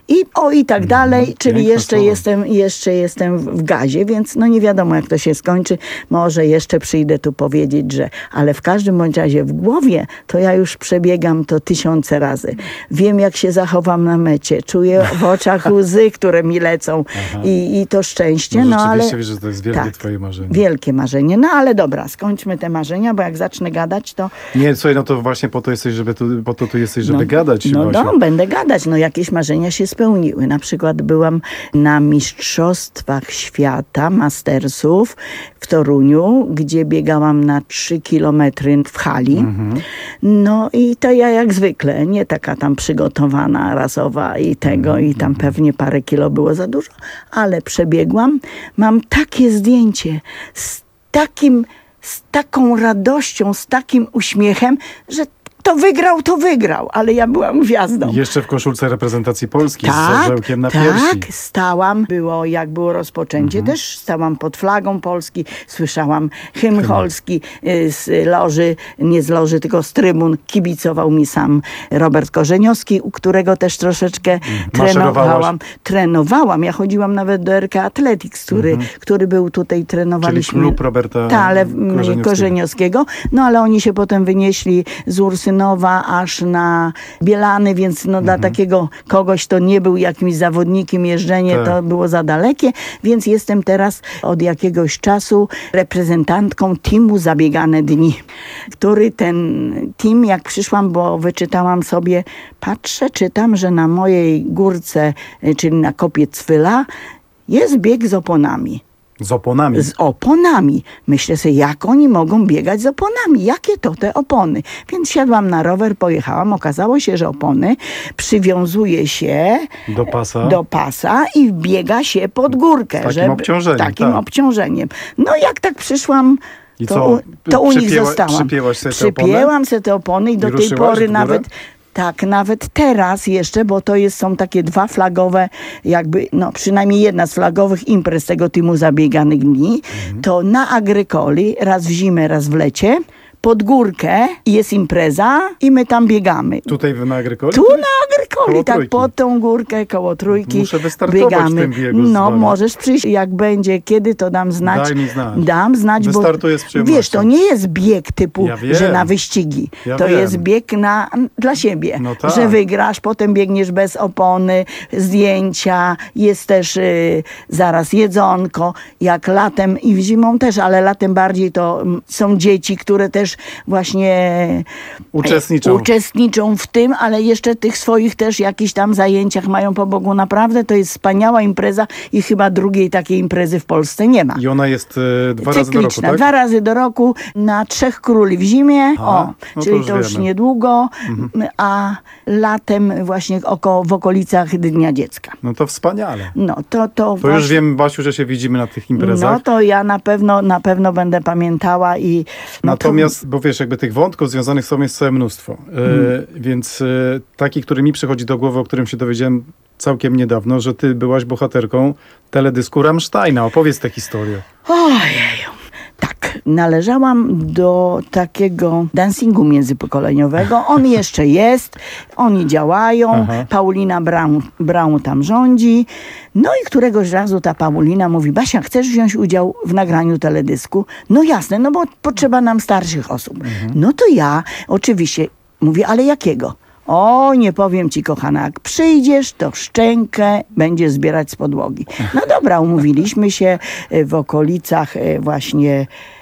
I o i tak dalej, czyli piękne jeszcze słowo. jestem, jeszcze jestem w w gazie, więc no nie wiadomo jak to się skończy. Może jeszcze przyjdę tu powiedzieć, że ale w każdym bądź razie w głowie to ja już przebiegam to tysiące razy. Wiem jak się zachowam na mecie, czuję w oczach łzy, które mi lecą i, i to szczęście, No no ale... rzeczywiście wiesz, że to jest wielkie tak, twoje marzenie. Wielkie marzenie, no ale dobra, skończmy te marzenia, bo jak zacznę gadać, to... Nie, słuchaj, no to właśnie po to jesteś, żeby tu, po to tu jesteś, żeby no, gadać. No, Basiu. no będę gadać, no jakieś marzenia się spełniły. Na przykład byłam na Mistrzostwach Świata Mastersów w Toruniu, gdzie biegałam na trzy kilometry w hali. Mhm. No i to ja jak zwykle, nie taka tam przygotowana, rasowa i tego, i tam pewnie parę kilo było za dużo, ale przebiegłam. Mam takie zdjęcie z takim, z taką radością, z takim uśmiechem, że to wygrał, to wygrał, ale ja byłam gwiazdą. Jeszcze w koszulce reprezentacji Polski z Tak, orzełkiem na tak, piersi. stałam, było jak było rozpoczęcie, Mhm. też stałam pod flagą Polski, słyszałam hymn polski y, z loży, nie z loży, tylko z trybun, kibicował mi sam Robert Korzeniowski, u którego też troszeczkę trenowałam. Trenowałam, ja chodziłam nawet do R K Athletics, który, Mhm. który był tutaj, trenowaliśmy. Czyli klub Roberta Ta, ale, mm, Korzeniowskiego. Korzeniowskiego. No ale oni się potem wynieśli z Ursynowa aż na Bielany, więc no dla takiego kogoś, to nie był jakimś zawodnikiem, jeżdżenie Tak. to było za dalekie, więc jestem teraz od jakiegoś czasu reprezentantką teamu Zabiegane Dni, który ten team, jak przyszłam, bo wyczytałam sobie, patrzę, czytam, że na mojej górce, y, czyli na kopie Cwyla, jest bieg z oponami. Z oponami. Z oponami. Myślę sobie, jak oni mogą biegać z oponami? Jakie to te opony? Więc siadłam na rower, pojechałam. Okazało się, że opony przywiązuje się Do pasa. do pasa i biega się pod górkę. Z takim obciążeniem, Takim tak. obciążeniem. No jak tak przyszłam, I to, co? u, to u nich Przypięła- zostałam. przypięłaś sobie te opony? Przypięłam sobie te opony i do I tej ruszyłaś w pory górę? nawet... Tak, nawet teraz jeszcze, bo to jest, są takie dwa flagowe, jakby, no przynajmniej jedna z flagowych imprez tego teamu Zabieganych Dni, to na Agrykoli, raz w zimę, raz w lecie, pod górkę jest impreza i my tam biegamy. Tutaj na Agrykoli? Tu na Agrykoli, Koło tak trójki. pod tą górkę, koło trójki. Muszę wystartować w biegamy. tym biegu z No, wami. możesz przyjść, jak będzie, kiedy to dam znać. Daj mi znać. Dam znać, bo Wystartuję z przyjemnością. wiesz, to nie jest bieg typu, Ja wiem. że na wyścigi. Ja to wiem. jest bieg na, dla siebie. No tak. Że wygrasz, potem biegniesz bez opony, zdjęcia, jest też y, zaraz jedzonko, jak latem i w zimą też, ale latem bardziej to mm, są dzieci, które też właśnie Uczestniczą. uczestniczą w tym, ale jeszcze tych swoich też jakichś tam zajęciach mają po Bogu. Naprawdę to jest wspaniała impreza i chyba drugiej takiej imprezy w Polsce nie ma. I ona jest e, dwa razy do roku, Cykliczna. tak? Dwa razy do roku na Trzech Króli w zimie, Aha, o, no to czyli już to już wiemy. niedługo, Mhm. a latem właśnie oko, w okolicach Dnia Dziecka. No to wspaniale. No to to, To już wiem, Basiu, że się widzimy na tych imprezach. No to ja na pewno, na pewno będę pamiętała i no Natomiast, bo wiesz, jakby tych wątków związanych z sobą jest całe mnóstwo. E, Hmm. Więc e, taki, który mi przychodzi do głowy, o którym się dowiedziałem całkiem niedawno, że ty byłaś bohaterką teledysku Rammsteina. Opowiedz tę historię. to, ojeju. Tak, należałam do takiego dancingu międzypokoleniowego. On jeszcze jest, oni działają, Aha. Paulina Braun, Braun tam rządzi. No i któregoś razu ta Paulina mówi, Basia, chcesz wziąć udział w nagraniu teledysku? No jasne, no bo potrzeba nam starszych osób. No to ja oczywiście mówię, ale jakiego? O, nie powiem ci, kochana, jak przyjdziesz, to szczękę będziesz zbierać z podłogi. No dobra, umówiliśmy się y, w okolicach y, właśnie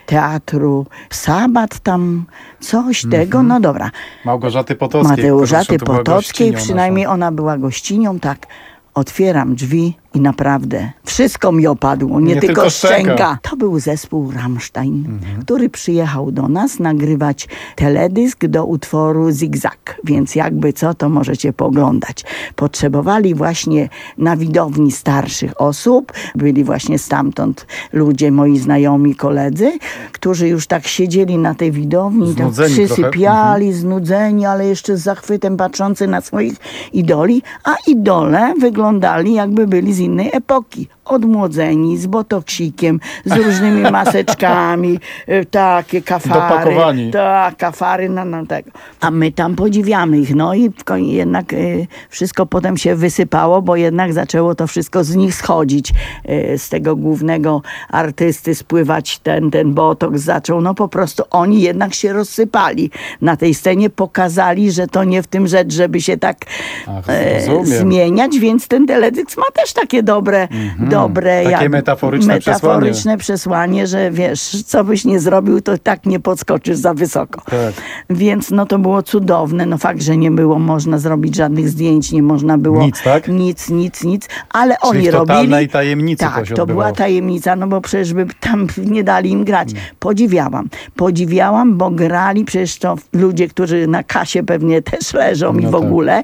teatru Sabat, tam coś tego, no dobra. Małgorzaty Potockiej. Mateuszaty która to była Potockiej, gościnią przynajmniej naszą. ona była gościnią, tak. Otwieram drzwi i naprawdę wszystko mi opadło, nie, Nie tylko, tylko szczęka. szczęka. To był zespół Rammstein, który przyjechał do nas nagrywać teledysk do utworu Zigzag, więc jakby co, to możecie pooglądać. Potrzebowali właśnie na widowni starszych osób, byli właśnie stamtąd ludzie, moi znajomi, koledzy, którzy już tak siedzieli na tej widowni, tak Znudzeni trochę. przysypiali, znudzeni, ale jeszcze z zachwytem patrzący na swoich idoli, a idole wyglądali jakby byli z innej epoki. odmłodzeni, z botoksikiem, z różnymi maseczkami, y, takie kafary. Dopakowani. Tak, kafary na, na tego. A my tam podziwiamy ich. No i w koń- jednak y, wszystko potem się wysypało, bo jednak zaczęło to wszystko z nich schodzić. Y, z tego głównego artysty spływać ten, ten botoks zaczął. No po prostu oni jednak się rozsypali na tej scenie, pokazali, że to nie w tym rzecz, żeby się tak Ach, e, rozumiem. zmieniać, więc ten teledysk ma też takie dobre, Mhm. dobre Takie jak- metaforyczne metaforyczne przesłanie, że wiesz, co byś nie zrobił, to tak nie podskoczysz za wysoko. Tak. Więc no to było cudowne. No fakt, że nie było można zrobić żadnych zdjęć, nie można było Nic, tak? nic, nic, nic, ale Czyli oni w totalnej robili. tajemnicy to Tak, się to odbywało. była tajemnica, no bo przecież by tam nie dali im grać. Podziwiałam. Podziwiałam, bo grali przecież to ludzie, którzy na kasie pewnie też leżą i No w tak. ogóle.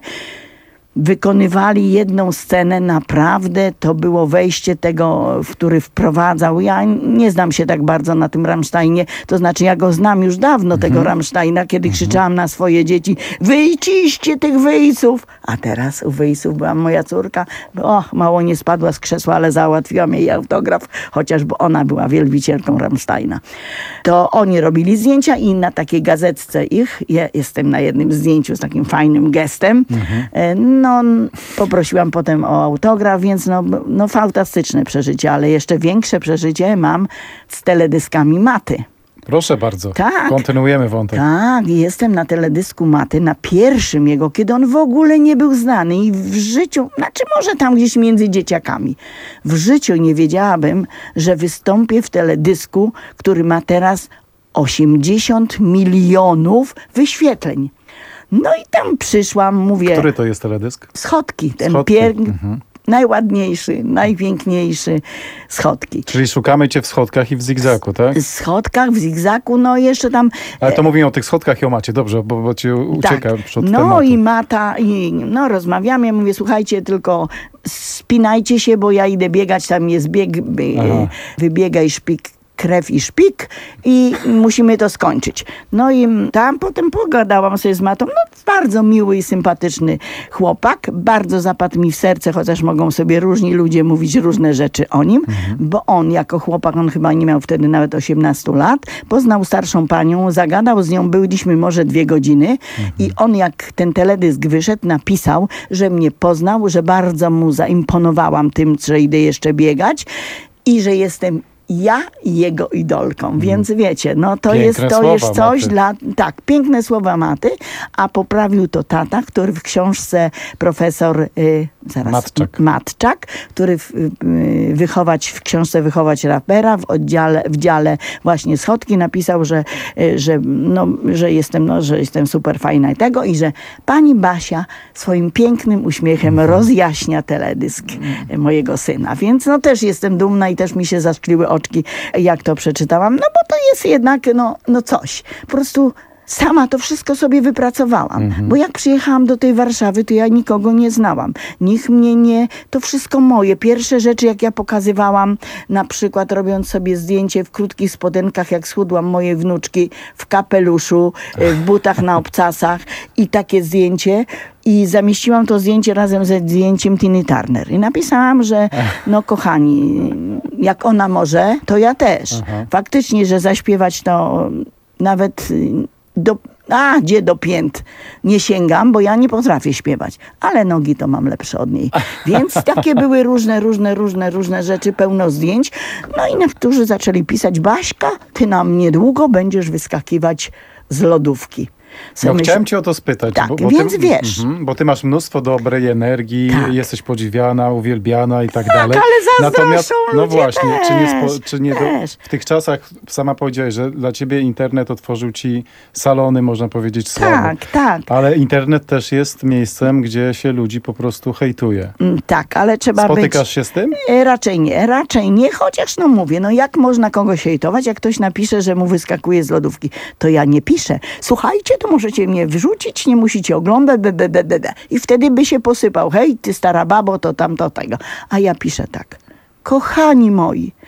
Wykonywali jedną scenę, naprawdę to było wejście tego, w który wprowadzał. Ja nie znam się tak bardzo na tym Rammsteinie, to znaczy ja go znam już dawno, tego Rammsteina, kiedy krzyczałam na swoje dzieci: wyjciście tych wyjców! A teraz u wyjców była moja córka. Och, mało nie spadła z krzesła, ale załatwiłam jej autograf, chociażby ona była wielbicielką Rammsteina. To oni robili zdjęcia i na takiej gazetce ich, ja jestem na jednym zdjęciu z takim fajnym gestem, e, no poprosiłam potem o autograf, więc no, no fantastyczne przeżycie, ale jeszcze większe przeżycie mam z teledyskami Maty. Proszę bardzo. Tak. Kontynuujemy wątek. Tak, jestem na teledysku Maty, na pierwszym jego, kiedy on w ogóle nie był znany i w życiu, znaczy może tam gdzieś między dzieciakami, w życiu nie wiedziałabym, że wystąpię w teledysku, który ma teraz osiemdziesiąt milionów wyświetleń. No i tam przyszłam, mówię... Który to jest teledysk? Schodki, ten Schodki. pier... Mhm. najładniejszy, najpiękniejszy Schodki. Czyli szukamy cię w schodkach i w zigzagu, tak? W schodkach, w zigzagu, no jeszcze tam... Ale to mówimy o tych schodkach i o Macie, dobrze, bo, bo ci ucieka Tak. przed No tematu. i Mata, i no rozmawiamy, ja mówię, słuchajcie, tylko spinajcie się, bo ja idę biegać, tam jest bieg, by, Aha. wybiegaj szpik, krew i szpik i musimy to skończyć. No i tam potem pogadałam sobie z Matą, no bardzo miły i sympatyczny chłopak, bardzo zapadł mi w serce, chociaż mogą sobie różni ludzie mówić różne rzeczy o nim, bo on jako chłopak, on chyba nie miał wtedy nawet osiemnastu lat, poznał starszą panią, zagadał z nią, byliśmy może dwie godziny i on jak ten teledysk wyszedł, napisał, że mnie poznał, że bardzo mu zaimponowałam tym, że idę jeszcze biegać i że jestem ja i jego idolką, więc wiecie, no to Piękne jest, to słowa jest coś Maty. dla, tak, piękne słowa Maty, a poprawił to tata, który w książce profesor y, zaraz, Matczak. Matczak, który w, y, wychować, w książce Wychować rapera w oddziale, w dziale właśnie Schodki napisał, że, y, że, no, że, jestem, no, że jestem super fajna i tego i że pani Basia swoim pięknym uśmiechem rozjaśnia teledysk y, mojego syna, więc no też jestem dumna i też mi się zaszkliły oczki, jak to przeczytałam, no bo to jest jednak no, no coś. Po prostu sama to wszystko sobie wypracowałam. Mhm. Bo jak przyjechałam do tej Warszawy, to ja nikogo nie znałam. Nikt mnie nie... To wszystko moje. Pierwsze rzeczy, jak ja pokazywałam, na przykład robiąc sobie zdjęcie w krótkich spodenkach, jak schudłam mojej wnuczki w kapeluszu, w butach na obcasach i takie zdjęcie. I zamieściłam to zdjęcie razem ze zdjęciem Tiny Turner. I napisałam, że no kochani, jak ona może, to ja też. Aha. Faktycznie, że zaśpiewać to nawet do, a gdzie do pięt nie sięgam, bo ja nie potrafię śpiewać, ale nogi to mam lepsze od niej. Więc takie były różne, różne, różne, różne rzeczy, pełno zdjęć. No i niektórzy zaczęli pisać: Baśka, ty nam niedługo będziesz wyskakiwać z lodówki. No, chciałem cię o to spytać. Tak, bo, bo więc ty, wiesz. Mhm, bo ty masz mnóstwo dobrej energii, Tak. jesteś podziwiana, uwielbiana i tak, Tak, dalej. ale zazdroszczą no ludzie właśnie, czy nie, też, spo, czy nie do, też. w tych czasach sama powiedziałeś, że dla ciebie internet otworzył ci salony, można powiedzieć, sławy. Tak, tak. Ale internet też jest miejscem, gdzie się ludzi po prostu hejtuje. Mm, Tak, ale trzeba Spotykasz być... się z tym? E, Raczej nie, raczej nie, chociaż no mówię, no jak można kogoś hejtować, jak ktoś napisze, że mu wyskakuje z lodówki, to ja nie piszę. Słuchajcie, to możecie mnie wyrzucić, nie musicie oglądać, be, be, be, be, be. I wtedy by się posypał: hej, ty stara babo, to tam, to tego. A ja piszę tak: kochani moi,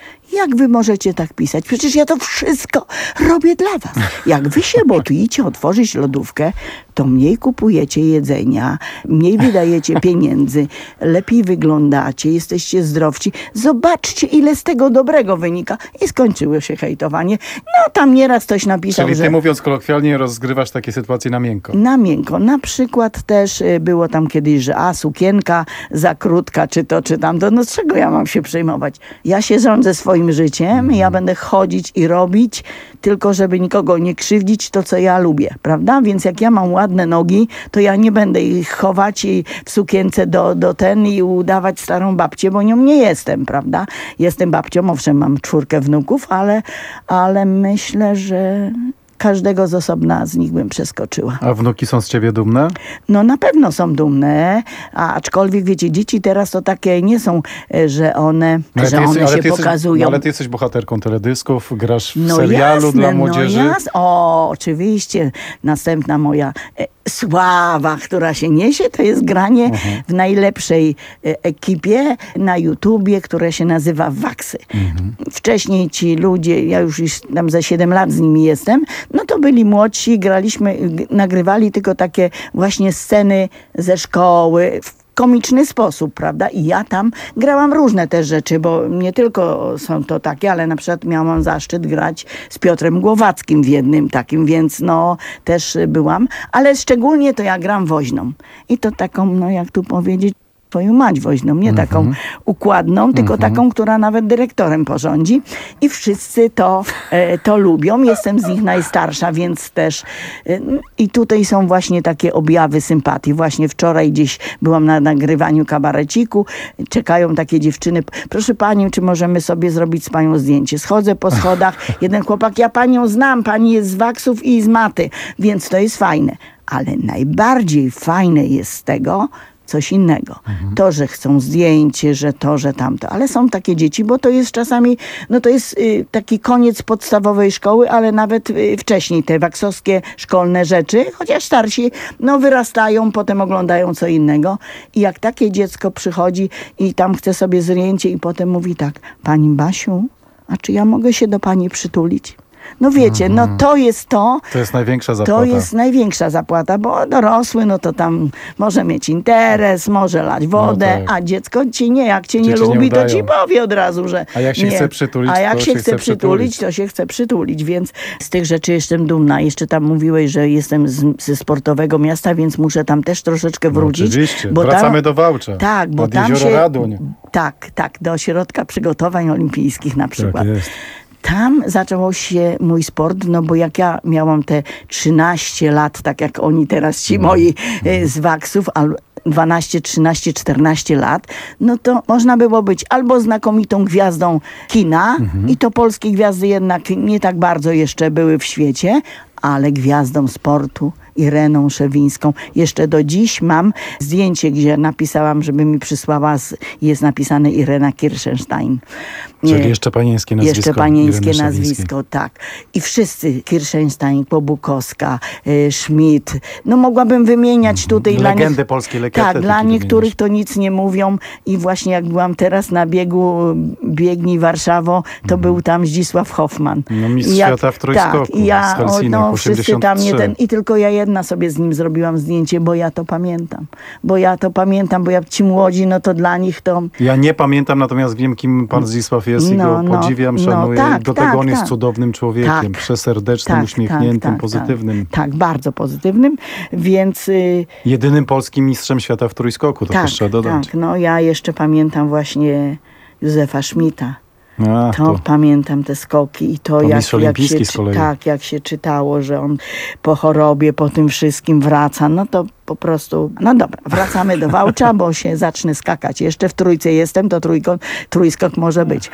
Jak wy możecie tak pisać? Przecież ja to wszystko robię dla was. Jak wy się boicie otworzyć lodówkę, to mniej kupujecie jedzenia, mniej wydajecie pieniędzy, lepiej wyglądacie, jesteście zdrowci. Zobaczcie, ile z tego dobrego wynika. I skończyło się hejtowanie. No tam nieraz ktoś napisał, Czyli ty że... mówiąc kolokwialnie rozgrywasz takie sytuacje na miękko. Na miękko. Na przykład też y, było tam kiedyś, że a, sukienka za krótka, czy to, czy tamto. No z czego ja mam się przejmować? Ja się rządzę swoim życiem, ja będę chodzić i robić, tylko żeby nikogo nie krzywdzić, to co ja lubię, prawda? Więc jak ja mam ładne nogi, to ja nie będę ich chować i w sukience do, do ten i udawać starą babcię, bo nią nie jestem, prawda? Jestem babcią, owszem, mam czwórkę wnuków, ale, ale myślę, że każdego z osobna z nich bym przeskoczyła. A wnuki są z ciebie dumne? No na pewno są dumne, a aczkolwiek wiecie, dzieci teraz to takie nie są, e, że one, Ale że ty one jesteś- się ty jesteś- pokazują. no, ale ty jesteś bohaterką teledysków, grasz w No serialu jasne, dla młodzieży. No jasne. O, oczywiście. Następna moja e, sława, która się niesie, to jest granie Mhm. w najlepszej e, ekipie na YouTubie, które się nazywa Waksy. Mhm. Wcześniej ci ludzie, ja już już tam za siedem lat z nimi jestem, no to byli młodsi, graliśmy, g- nagrywali tylko takie właśnie sceny ze szkoły, w komiczny sposób, prawda? I ja tam grałam różne też rzeczy, bo nie tylko są to takie, ale na przykład miałam zaszczyt grać z Piotrem Głowackim w jednym takim, więc no też byłam, ale szczególnie to ja gram woźną. I to taką, no jak tu powiedzieć, twoją mać woźną, nie taką układną, tylko Mhm. taką, która nawet dyrektorem porządzi. I wszyscy to, e, to lubią. Jestem z nich najstarsza, więc też e, i tutaj są właśnie takie objawy sympatii. Właśnie wczoraj gdzieś byłam na nagrywaniu kabareciku, czekają takie dziewczyny. Proszę panią, czy możemy sobie zrobić z panią zdjęcie? Schodzę po schodach, jeden chłopak, ja panią znam, pani jest z Waksów i z Maty, więc to jest fajne. Ale najbardziej fajne jest z tego, coś innego. To, że chcą zdjęcie, że to, że tamto. Ale są takie dzieci, bo to jest czasami, no to jest y, taki koniec podstawowej szkoły, ale nawet y, wcześniej te waksowskie szkolne rzeczy, chociaż starsi, no wyrastają, potem oglądają co innego. I jak takie dziecko przychodzi i tam chce sobie zdjęcie i potem mówi tak, pani Basiu, a czy ja mogę się do pani przytulić? No wiecie, no to jest to, To jest największa zapłata. to jest największa zapłata, bo dorosły, no to tam może mieć interes, może lać wodę, No tak. a dziecko ci nie, jak cię nie Dzieci nie lubi, to udają. ci powie od razu, że A jak się nie. chce przytulić, A jak to się się chce chce przytulić, przytulić. to się chce przytulić, więc z tych rzeczy jestem dumna. Jeszcze tam mówiłeś, że jestem z, ze sportowego miasta, więc muszę tam też troszeczkę No wrócić. oczywiście. bo Wracamy tam, do Wałcza. Tak, bo Nad tam jezioro się... Raduń. Tak, tak, do ośrodka przygotowań olimpijskich na przykład. Tak jest. Tam zaczął się mój sport, no bo jak ja miałam te trzynaście lat, tak jak oni teraz, ci moi e, z Waksów, albo dwanaście, trzynaście, czternaście lat, no to można było być albo znakomitą gwiazdą kina, i to polskie gwiazdy jednak nie tak bardzo jeszcze były w świecie, ale gwiazdą sportu, Ireną Szewińską. Jeszcze do dziś mam zdjęcie, gdzie napisałam, żeby mi przysłała, z, jest napisane Irena Kirchenstein. Czyli Nie, jeszcze panieńskie nazwisko. Jeszcze panieńskie Ireny nazwisko, Szewińskiej. tak. I wszyscy, Kirchenstein, Kłobukowska, y, Schmidt, no mogłabym wymieniać tutaj dla Legendy nich, polskiej lekkoatletyki tak, dla wymieniasz. niektórych to nic nie mówią i właśnie jak byłam teraz na biegu Biegnij Warszawo, to był tam Zdzisław Hoffman. No, mistrz I jak- świata w trójskoku Tak, i ja, z Helsinek, o, no, wszyscy tam nie osiemdziesiąt trzy. ten, i tylko ja jedna sobie z nim zrobiłam zdjęcie, bo ja to pamiętam. Bo ja to pamiętam, bo jak ci młodzi, no to dla nich to... Ja nie pamiętam, natomiast wiem, kim pan Zdzisław jest i No, go no, podziwiam, no, szanuję. tak, Do tak, tego on jest tak. cudownym człowiekiem, Tak. przeserdecznym, Tak, uśmiechniętym, tak, tak, pozytywnym. Tak, tak, bardzo pozytywnym, więc... Y, Jedynym polskim mistrzem świata w trójskoku, to tak, też trzeba dodać. tak, no ja jeszcze pamiętam właśnie Józefa Schmidta. A, To to. pamiętam te skoki i to, To jak, mistrz jak, się, olimpijski z kolei. tak, jak się czytało, że on po chorobie, po tym wszystkim wraca, no to po prostu, no dobra, wracamy do Wałcza, bo się zacznę skakać. Jeszcze w trójce jestem, to trójko, trójskok może być.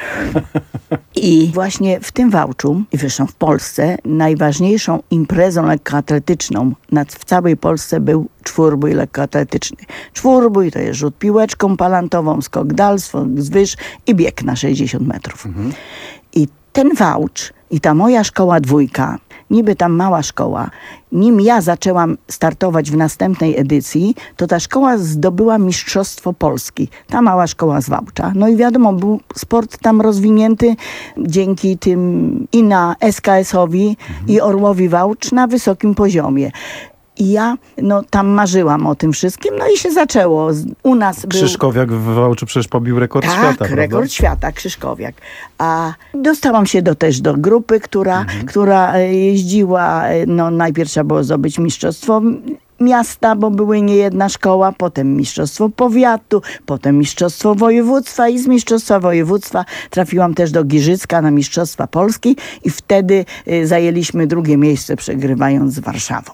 I właśnie w tym Wałczu, i zresztą w Polsce, najważniejszą imprezą lekkoatletyczną nad, w całej Polsce był czwórbój lekkoatletyczny. Czwórbój to jest rzut piłeczką palantową, skok dal, skok zwyż i bieg na sześćdziesiąt metrów. I ten Wałcz i ta moja szkoła dwójka, niby tam mała szkoła. Nim ja zaczęłam startować w następnej edycji, to ta szkoła zdobyła Mistrzostwo Polski. Ta mała szkoła z Wałcza. No i wiadomo, był sport tam rozwinięty dzięki tym i na S K S-owi, mhm. i Orłowi Wałcz na wysokim poziomie. I ja no, tam marzyłam o tym wszystkim, no i się zaczęło. U nas był... Krzyszkowiak w Wałczu przecież pobił rekord tak, świata, Tak, rekord prawda? świata, Krzyszkowiak. A dostałam się do, też do grupy, która, mhm. która jeździła, no najpierw trzeba było zdobyć mistrzostwo miasta, bo były nie jedna szkoła, potem mistrzostwo powiatu, potem mistrzostwo województwa i z mistrzostwa województwa trafiłam też do Giżycka na mistrzostwa Polski i wtedy y, zajęliśmy drugie miejsce, przegrywając z Warszawą.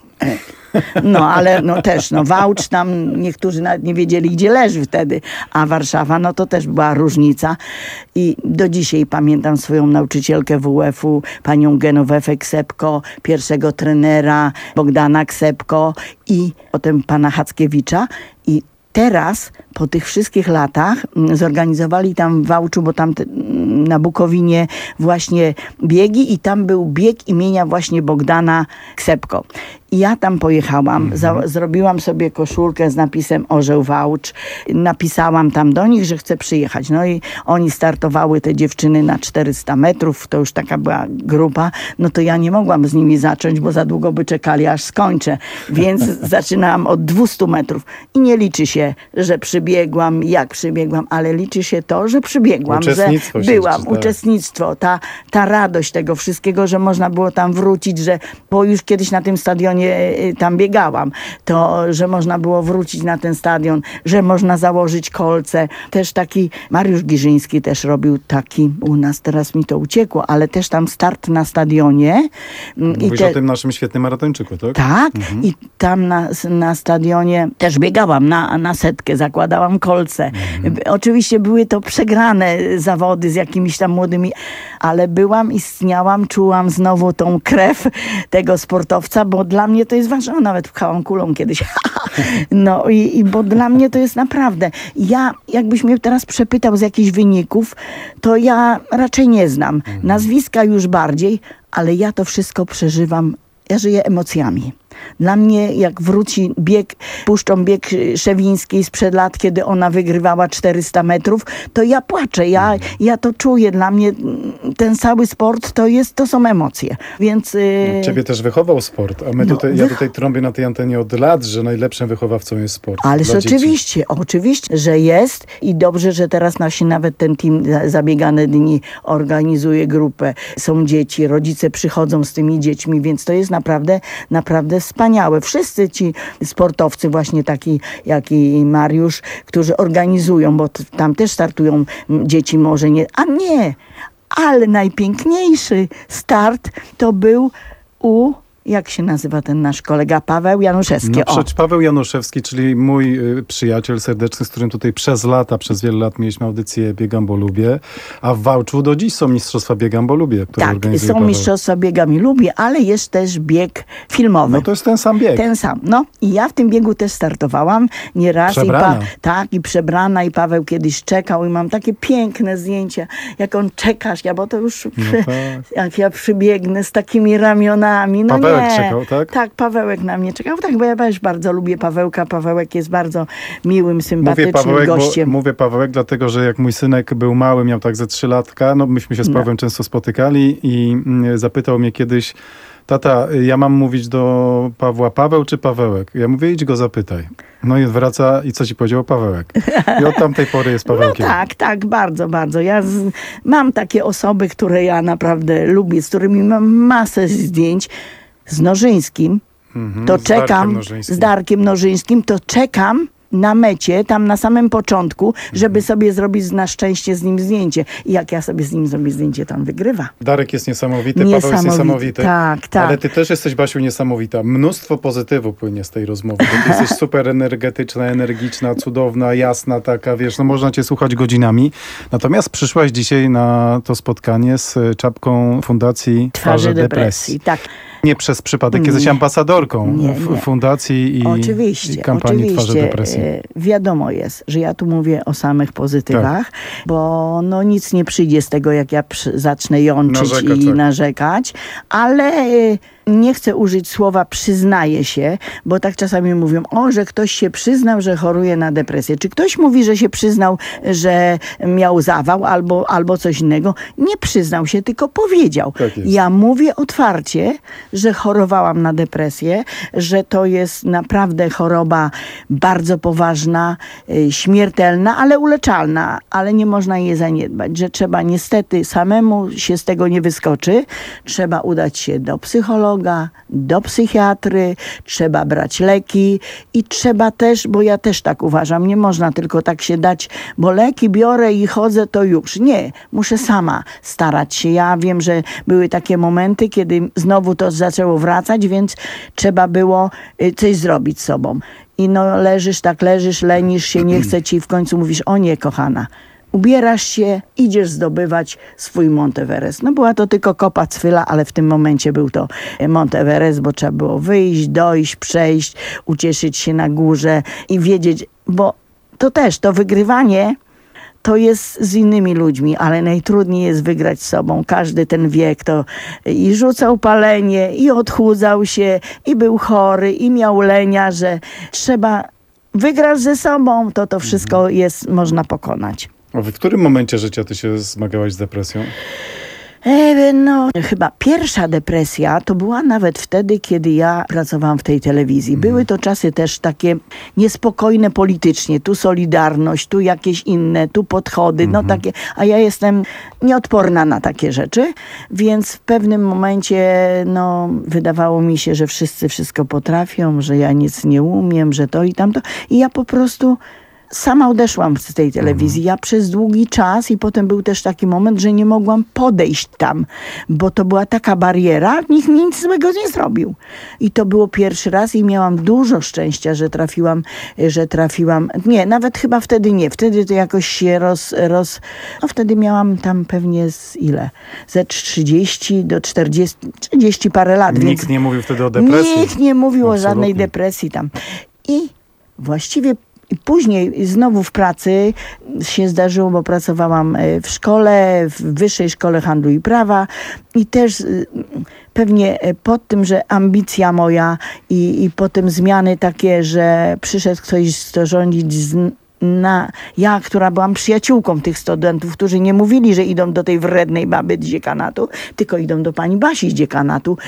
No ale no też, no Wałcz tam niektórzy nawet nie wiedzieli, gdzie leży wtedy, a Warszawa, no to też była różnica. I do dzisiaj pamiętam swoją nauczycielkę W F-u, panią Genowefę Ksepko, pierwszego trenera Bogdana Ksepko i potem pana Hackiewicza. I teraz, po tych wszystkich latach, zorganizowali tam w Wałczu, bo tam te, na Bukowinie właśnie biegi i tam był bieg imienia właśnie Bogdana Ksepko. I ja tam pojechałam, mm-hmm. za, zrobiłam sobie koszulkę z napisem Orzeł Wałcz, napisałam tam do nich, że chcę przyjechać. No i oni startowały, te dziewczyny, na czterysta metrów, to już taka była grupa, no to ja nie mogłam z nimi zacząć, bo za długo by czekali, aż skończę. Więc zaczynałam od dwustu metrów i nie liczy się, że przybiegłam, jak przybiegłam, ale liczy się to, że przybiegłam, że byłam, liczy, uczestnictwo, ta, ta radość tego wszystkiego, że można było tam wrócić, że, bo już kiedyś na tym stadionie tam biegałam, to, że można było wrócić na ten stadion, że można założyć kolce. Też taki Mariusz Giżyński też robił taki, u nas teraz mi to uciekło, ale też tam start na stadionie. Mówisz I te... o tym naszym świetnym maratończyku, tak? Tak, mhm. i tam na, na stadionie też biegałam na, na setkę, zakładałam kolce. Mhm. Oczywiście były to przegrane zawody z jakimiś tam młodymi, ale byłam, istniałam, czułam znowu tą krew tego sportowca, bo dla mnie to jest ważne. O, nawet pchałam kulą kiedyś. No i, i bo dla mnie to jest naprawdę. Ja, jakbyś mnie teraz przepytał z jakichś wyników, to ja raczej nie znam. Nazwiska już bardziej, ale ja to wszystko przeżywam. Ja żyję emocjami. Dla mnie, jak wróci bieg, puszczą bieg Szewińskiej sprzed lat, kiedy ona wygrywała czterysta metrów, to ja płaczę, ja, ja to czuję. Dla mnie ten cały sport to jest, to są emocje. Więc... Yy... Ciebie też wychował sport, a my no, tutaj, ja tutaj trąbię na tej antenie od lat, że najlepszym wychowawcą jest sport. Ależ oczywiście, dzieci. oczywiście, że jest i dobrze, że teraz nasi nawet ten team Zabiegane Dni organizuje grupę. Są dzieci, rodzice przychodzą z tymi dziećmi, więc to jest naprawdę, naprawdę wspaniałe. Wszyscy ci sportowcy, właśnie taki jak i Mariusz, którzy organizują, bo tam też startują dzieci, może nie, a nie, ale najpiękniejszy start to był u, jak się nazywa ten nasz kolega, Paweł Januszewski. No, przecież Paweł Januszewski, czyli mój y, przyjaciel serdeczny, z którym tutaj przez lata, przez wiele lat mieliśmy audycję Biegam, bo lubię, a w Wałczu do dziś są mistrzostwa Biegam, bo lubię, które tak, organizuje są Paweł. mistrzostwa Biegam i lubię, ale jest też bieg filmowy. No to jest ten sam bieg. Ten sam, no. I ja w tym biegu też startowałam nieraz. Przebrana. I pa- tak, i przebrana, i Paweł kiedyś czekał i mam takie piękne zdjęcia, jak on czekasz, ja, bo to już No przy, tak. jak ja przybiegnę z takimi ramionami, no Pawełek nie. czekał, tak? Tak, Pawełek na mnie czekał, tak, bo ja też bardzo lubię Pawełka. Pawełek jest bardzo miłym, sympatycznym mówię Pawełek, gościem. Bo, mówię Pawełek, dlatego, że jak mój synek był mały, miał tak ze trzy latka, no myśmy się z Pawłem no. często spotykali i mm, zapytał mnie kiedyś: tata, ja mam mówić do Pawła Paweł czy Pawełek? Ja mówię, idź go zapytaj. No i wraca i co ci powiedział Pawełek? I od tamtej pory jest Pawełkiem. No tak, tak, bardzo, bardzo. Ja z, mam takie osoby, które ja naprawdę lubię, z którymi mam masę zdjęć. Z Nożyńskim, Mhm, to z czekam, Darkiem z Darkiem Nożyńskim, to czekam na mecie, tam na samym początku, żeby sobie zrobić na szczęście z nim zdjęcie. I jak ja sobie z nim zrobię zdjęcie, to on wygrywa. Darek jest niesamowity, niesamowity. Paweł jest niesamowity. Tak, tak. Ale ty też jesteś, Basiu, niesamowita. Mnóstwo pozytywu płynie z tej rozmowy. Bo ty jesteś super energetyczna, energiczna, cudowna, jasna taka, wiesz, no można cię słuchać godzinami. Natomiast przyszłaś dzisiaj na to spotkanie z czapką Fundacji Twarze Depresji. depresji. Tak. Nie przez przypadek, nie. Jesteś ambasadorką nie, nie. fundacji i, oczywiście, i kampanii oczywiście. Twarze Depresji. Wiadomo jest, że ja tu mówię o samych pozytywach, tak. bo no nic nie przyjdzie z tego, jak ja przy, zacznę jączyć narzekać, i tak. narzekać, ale nie chcę użyć słowa przyznaje się, bo tak czasami mówią, o, że ktoś się przyznał, że choruje na depresję. Czy ktoś mówi, że się przyznał, że miał zawał albo, albo coś innego? Nie przyznał się, tylko powiedział. Tak jest. Ja mówię otwarcie, że chorowałam na depresję, że to jest naprawdę choroba bardzo poważna, y, śmiertelna, ale uleczalna, ale nie można jej zaniedbać, że trzeba niestety samemu się z tego nie wyskoczy. Trzeba udać się do psychologa, do psychiatry, trzeba brać leki i trzeba też, bo ja też tak uważam, nie można tylko tak się dać, bo leki biorę i chodzę, to już. Nie, muszę sama starać się. Ja wiem, że były takie momenty, kiedy znowu to zaczęło wracać, więc trzeba było y, coś zrobić z sobą. I no leżysz, tak leżysz, lenisz się, nie chce ci i w końcu mówisz, o nie, kochana, ubierasz się, idziesz zdobywać swój Mount Everest. No była to tylko kopa cwyla, ale w tym momencie był to Mount Everest, bo trzeba było wyjść, dojść, przejść, ucieszyć się na górze i wiedzieć, bo to też, to wygrywanie to jest z innymi ludźmi, ale najtrudniej jest wygrać z sobą. Każdy ten wiek to i rzucał palenie, i odchudzał się, i był chory, i miał lenia, że trzeba wygrać ze sobą, to to wszystko jest, można pokonać. A w którym momencie życia ty się zmagałaś z depresją? E, no, chyba pierwsza depresja to była nawet wtedy, kiedy ja pracowałam w tej telewizji. Były to czasy też takie niespokojne politycznie. Tu Solidarność, tu jakieś inne, tu podchody, no takie. A ja jestem nieodporna na takie rzeczy, więc w pewnym momencie no, wydawało mi się, że wszyscy wszystko potrafią, że ja nic nie umiem, że to i tamto. I ja po prostu sama odeszłam z tej telewizji. Ja przez długi czas i potem był też taki moment, że nie mogłam podejść tam, bo to była taka bariera, nikt mi nic złego nie zrobił. I to było pierwszy raz i miałam dużo szczęścia, że trafiłam, że trafiłam, nie, nawet chyba wtedy nie, wtedy to jakoś się roz, roz no wtedy miałam tam pewnie z ile? Ze trzydzieści do czterdziestu, trzydzieści parę lat. Nikt więc nie mówił wtedy o depresji? Nikt nie mówił Absolutnie. o żadnej depresji tam. I właściwie I później znowu w pracy się zdarzyło, bo pracowałam w szkole, w Wyższej Szkole Handlu i Prawa i też pewnie pod tym, że ambicja moja i, i potem zmiany takie, że przyszedł ktoś to rządzić z na, ja, która byłam przyjaciółką tych studentów, którzy nie mówili, że idą do tej wrednej baby z dziekanatu, tylko idą do pani Basi z dziekanatu.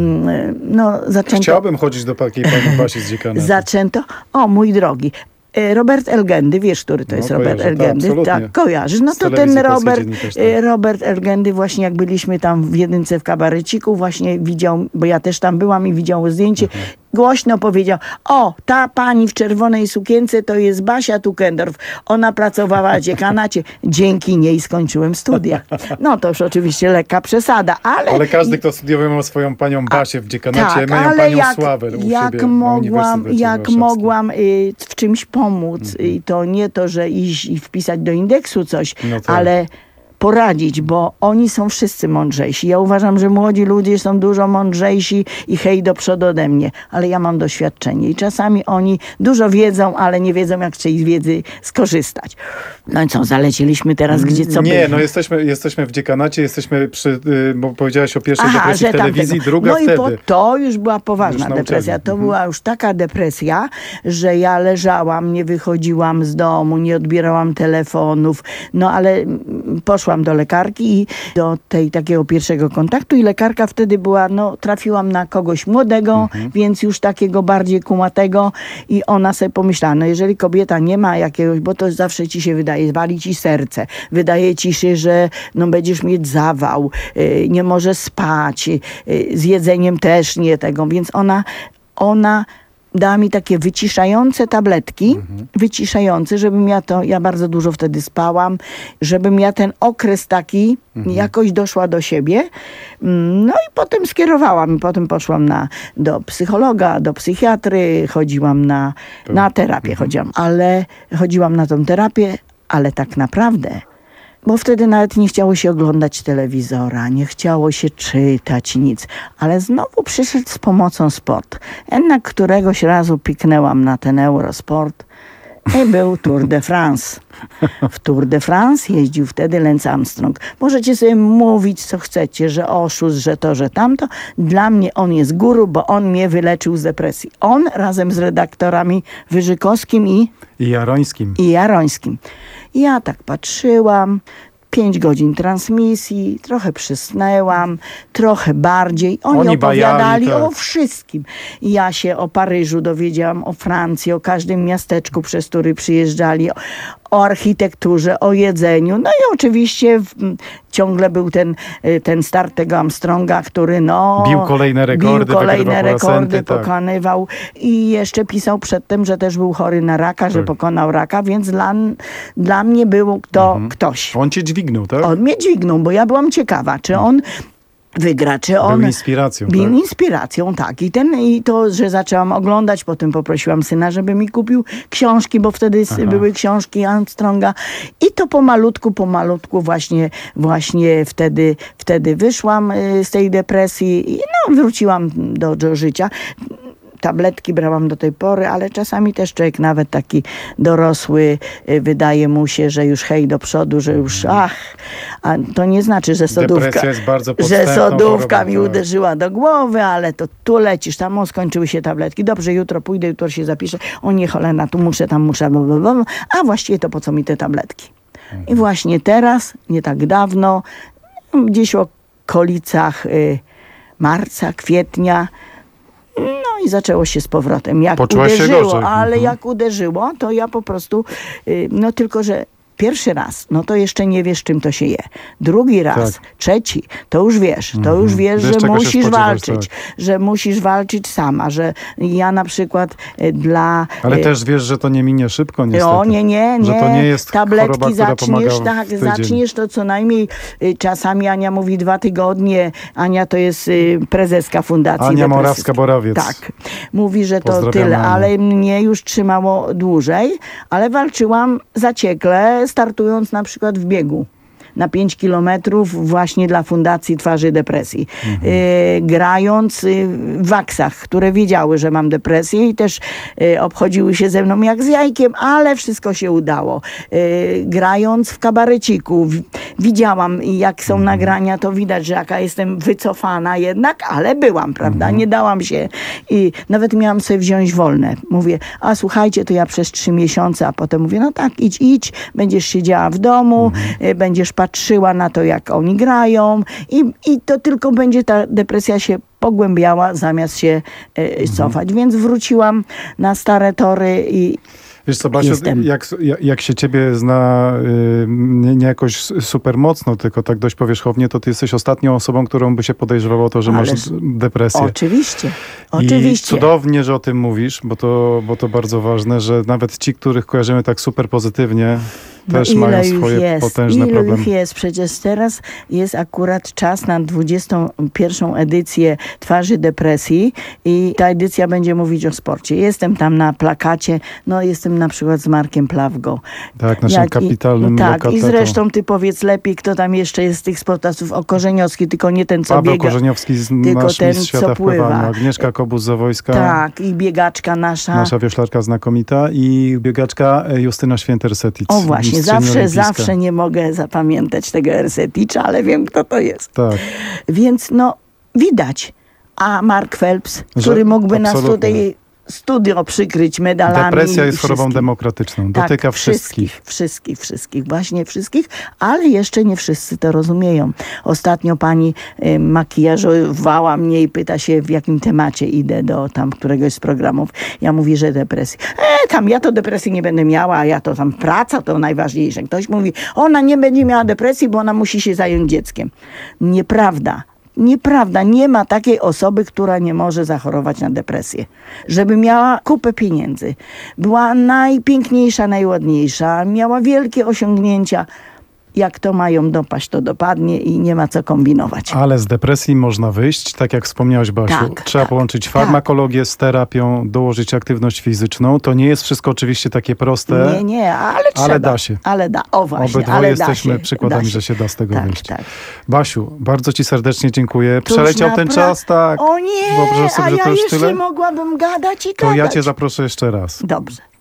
No, zaczęto... Chciałbym chodzić do takiej pani Basi z dziekanatu. Zaczęto, o mój drogi, Robert Elgendy, wiesz, który to No, jest Robert kojarzę, Elgendy? tak, Tak, kojarzysz. No Z to ten telewizji Robert, Polskiej też, tak. Robert Elgendy właśnie jak byliśmy tam w jedynce w kabareciku, właśnie widział, bo ja też tam byłam i widział zdjęcie, Mhm. głośno powiedział, o, ta pani w czerwonej sukience to jest Basia Tukendorf. Ona pracowała w dziekanacie. Dzięki niej skończyłem studia. No to już oczywiście lekka przesada, ale... Ale każdy, kto studiował, miał swoją panią Basię w dziekanacie, tak, mają ale panią jak, Sławę u jak siebie mogłam, na jak Warszawskim. mogłam y, w czymś pomóc i to nie to, że iść i wpisać do indeksu coś, No tak. ale poradzić, bo oni są wszyscy mądrzejsi. Ja uważam, że młodzi ludzie są dużo mądrzejsi i hej do przodu ode mnie, ale ja mam doświadczenie i czasami oni dużo wiedzą, ale nie wiedzą, jak z tej wiedzy skorzystać. No i co, zaleciliśmy teraz, gdzie co Nie, było? no jesteśmy, jesteśmy w dziekanacie, jesteśmy przy, y, bo powiedziałaś o pierwszej Aha, depresji że w telewizji, tamtego. druga no wtedy. i po, to już była poważna Już na depresja. uczelni. To Mhm. była już taka depresja, że ja leżałam, nie wychodziłam z domu, nie odbierałam telefonów, no ale mm, poszłam do lekarki i do tej takiego pierwszego kontaktu i lekarka wtedy była, no trafiłam na kogoś młodego, Mhm. więc już takiego bardziej kumatego i ona sobie pomyślała, no jeżeli kobieta nie ma jakiegoś, bo to zawsze ci się wydaje, wali ci serce, wydaje ci się, że no będziesz mieć zawał, yy, nie może spać, yy, z jedzeniem też nie tego, więc ona, ona dała mi takie wyciszające tabletki, Mhm. wyciszające, żebym ja to, ja bardzo dużo wtedy spałam, żebym ja ten okres taki Mhm. jakoś doszła do siebie. No i potem skierowałam, potem poszłam na, do psychologa, do psychiatry, chodziłam na, na terapię, Mhm. chodziłam, ale chodziłam na tą terapię, ale tak naprawdę, bo wtedy nawet nie chciało się oglądać telewizora, nie chciało się czytać nic, ale znowu przyszedł z pomocą sport. Jednak któregoś razu piknęłam na ten Eurosport I był Tour de France. W Tour de France jeździł wtedy Lance Armstrong. Możecie sobie mówić, co chcecie, że oszust, że to, że tamto. Dla mnie on jest guru, bo on mnie wyleczył z depresji. On razem z redaktorami Wyżykowskim i, I Jarońskim. i Jarońskim. Ja tak patrzyłam. Pięć godzin transmisji, trochę przysnęłam, trochę bardziej. Oni, Oni opowiadali bajali, tak. o wszystkim. Ja się o Paryżu dowiedziałam, o Francji, o każdym miasteczku, przez który przyjeżdżali, o, o architekturze, o jedzeniu. No i oczywiście w, ciągle był ten, ten start tego Armstronga, który no... Bił kolejne rekordy. Bił kolejne rekordy, rekordy, tak. pokonywał. I jeszcze pisał przedtem, że też był chory na raka, że Tak. pokonał raka, więc dla, dla mnie był to Mhm. ktoś. On cię dźwignął, tak? On mnie dźwignął, bo ja byłam ciekawa, czy on wygra, czy on... Był inspiracją, Był tak? inspiracją, tak. I, ten, I to, że zaczęłam oglądać, potem poprosiłam syna, żeby mi kupił książki, bo wtedy s- Aha. były książki Armstronga. I to pomalutku, pomalutku właśnie, właśnie wtedy, wtedy wyszłam y, z tej depresji i no, wróciłam do, do życia. Tabletki brałam do tej pory, ale czasami też człowiek nawet taki dorosły, y, wydaje mu się, że już hej do przodu, że już ach, a to nie znaczy, że sodówka, Depresja jest bardzo że podstępną sodówka chorobą, mi tak. uderzyła do głowy, ale to tu lecisz, tam o, skończyły się tabletki. Dobrze, jutro pójdę, jutro się zapiszę. O nie, cholera, tu muszę, tam muszę, blablabla. A właściwie to po co mi te tabletki? I właśnie teraz, nie tak dawno, gdzieś w okolicach y, marca, kwietnia, no i zaczęło się z powrotem. Jak Poczułaś się uderzyło, gorzej. ale Mhm. jak uderzyło, to ja po prostu, y, no tylko, że pierwszy raz, no to jeszcze nie wiesz, czym to się je. Drugi raz, Tak. trzeci, to już wiesz. To Mhm. już wiesz, Wiesz, że czego się musisz spodziewać, walczyć. Że musisz walczyć sama. Że ja na przykład y, dla... Ale y, też wiesz, że to nie minie szybko niestety. o, nie, nie, nie. Że to nie jest Tabletki choroba, która pomaga zaczniesz, w tak, tydzień. zaczniesz to co najmniej, y, czasami Ania mówi dwa tygodnie. Ania to jest y, prezeska Fundacji Ania Depresyjskiej. Morawska-Borawiec. Tak. Mówi, że to Pozdrawiamy tyle, Anię. ale mnie już trzymało dłużej, ale walczyłam zaciekle, startując na przykład w biegu. Na pięć kilometrów właśnie dla Fundacji Twarzy Depresji. Mhm. Y, grając y, w waksach, które wiedziały, że mam depresję i też y, obchodziły się ze mną jak z jajkiem, ale wszystko się udało. Y, grając w kabareciku, w, widziałam i jak są Mhm. nagrania, to widać, że jaka jestem wycofana jednak, ale byłam, prawda? Mhm. Nie dałam się i nawet miałam sobie wziąć wolne. Mówię, a słuchajcie, to ja przez trzy miesiące, a potem mówię, no tak, idź, idź, będziesz siedziała w domu, y, będziesz patrzyła na to, jak oni grają i, i to tylko będzie ta depresja się pogłębiała, zamiast się e, cofać. Więc wróciłam na stare tory i Wiesz co, Basiu, Jestem. jak, jak- jak się ciebie zna y, nie, nie jakoś super mocno, tylko tak dość powierzchownie, to ty jesteś ostatnią osobą, którą by się podejrzewało o to, że Ależ masz depresję. oczywiście, I oczywiście. cudownie, że o tym mówisz, bo to, bo to bardzo ważne, że nawet ci, których kojarzymy tak super pozytywnie, też No ile mają ich swoje jest, potężne ile problemy. ich jest? Przecież teraz jest akurat czas na dwudziestą pierwszą edycję Twarzy Depresji i ta edycja będzie mówić o sporcie. Jestem tam na plakacie, no jestem na przykład z Markiem Plawgo. Tak, naszym Jak i- kapitalnym Tak, i lokatletą. zresztą ty powiedz lepiej, kto tam jeszcze jest z tych sportowców. O Korzeniowski, tylko nie ten, co Paweł biega. Korzeniowski, z- tylko nasz ten, mistrz co świata w pływa. pływaniu. Agnieszka Kobus-Zawojska, Tak, i biegaczka nasza. nasza wioślarka znakomita i biegaczka e, Justyna Święter-Setic. O właśnie, mistrzyni zawsze, olimpijska. zawsze nie mogę zapamiętać tego Erseticza, ale wiem, kto to jest. Tak. Więc no, widać. A Mark Phelps, Że który mógłby nas absolutnie. tutaj studio przykryć medalami. Depresja i jest chorobą wszystkim. demokratyczną. Tak, Dotyka wszystkich. Wszystkich, wszystkich, wszystkich. Właśnie wszystkich, ale jeszcze nie wszyscy to rozumieją. Ostatnio pani y, makijażowała mnie i pyta się, w jakim temacie idę do tam któregoś z programów. Ja mówię, że depresja. E, tam ja to depresji nie będę miała, a ja to tam praca to najważniejsze. Ktoś mówi, ona nie będzie miała depresji, bo ona musi się zająć dzieckiem. Nieprawda. Nieprawda, nie ma takiej osoby, która nie może zachorować na depresję. Żeby miała kupę pieniędzy, była najpiękniejsza, najładniejsza, miała wielkie osiągnięcia. Jak to mają dopaść, to dopadnie i nie ma co kombinować. Ale z depresji można wyjść, tak jak wspomniałaś, Basiu. Tak, Trzeba tak, połączyć tak. farmakologię z terapią, dołożyć aktywność fizyczną. To nie jest wszystko oczywiście takie proste, Nie, nie, ale trzeba. ale da się. Ale da, o właśnie, Obydwoje ale jesteśmy da się, przykładami, da się. że się da z tego Tak, wyjść. tak. Basiu, bardzo ci serdecznie dziękuję. To Przeleciał już ten napra- czas, tak. O nie, Wyobrażasz sobie, a że ja to już jeszcze tyle? mogłabym gadać i To gadać. ja cię zaproszę jeszcze raz. Dobrze.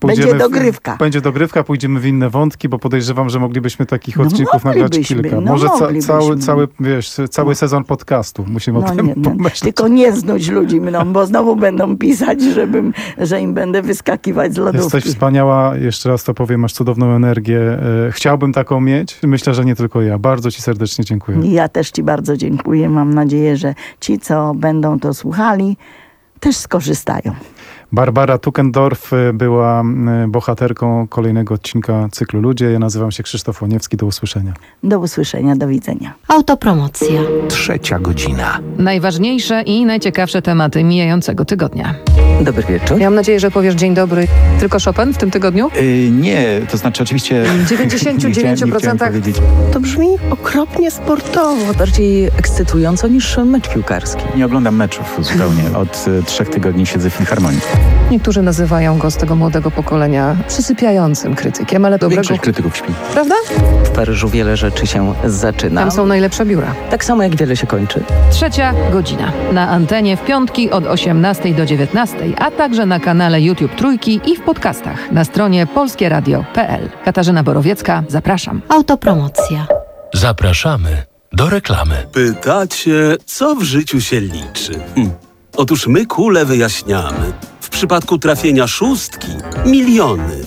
pójdziemy Będzie dogrywka. W, będzie dogrywka, pójdziemy w inne wątki, bo podejrzewam, że moglibyśmy takich No odcinków nagrać moglibyśmy, kilka. no Może ca, moglibyśmy. cały, cały, wiesz, cały sezon podcastu. Musimy No o tym nie, no, pomyśleć. tylko nie znudź ludzi mną, bo znowu będą pisać, żebym, że im będę wyskakiwać z lodówki. Jesteś wspaniała, jeszcze raz to powiem, masz cudowną energię. E, Chciałbym taką mieć. Myślę, że nie tylko ja. Bardzo ci serdecznie dziękuję. Ja też ci bardzo dziękuję. Mam nadzieję, że ci, co będą to słuchali, też skorzystają. Barbara Tukendorf była e, bohaterką kolejnego odcinka cyklu Ludzie. Ja nazywam się Krzysztof Łoniewski. Do usłyszenia. Do usłyszenia, do widzenia. Autopromocja. Trzecia godzina. Najważniejsze i najciekawsze tematy mijającego tygodnia. Dobry wieczór. Ja mam nadzieję, że powiesz dzień dobry. Tylko Chopin w tym tygodniu? Yy, nie, to znaczy oczywiście... W dziewięćdziesięciu dziewięciu procentach To brzmi okropnie sportowo. Bardziej ekscytująco niż mecz piłkarski. Nie oglądam meczów zupełnie. Od y, trzech tygodni siedzę w Filharmonii. Niektórzy nazywają go z tego młodego pokolenia przysypiającym krytykiem, ale dobrego... Większość krytyków śpi. Prawda? W Paryżu wiele rzeczy się zaczyna. Tam są najlepsze biura. Tak samo jak wiele się kończy. Trzecia godzina. Na antenie w piątki od osiemnastej do dziewiętnastej, a także na kanale YouTube Trójki i w podcastach na stronie polskie radio kropka p l. Katarzyna Borowiecka, zapraszam. Autopromocja. Zapraszamy do reklamy. Pytacie, co w życiu się liczy? Hm. Otóż my kule wyjaśniamy. W przypadku trafienia szóstki miliony.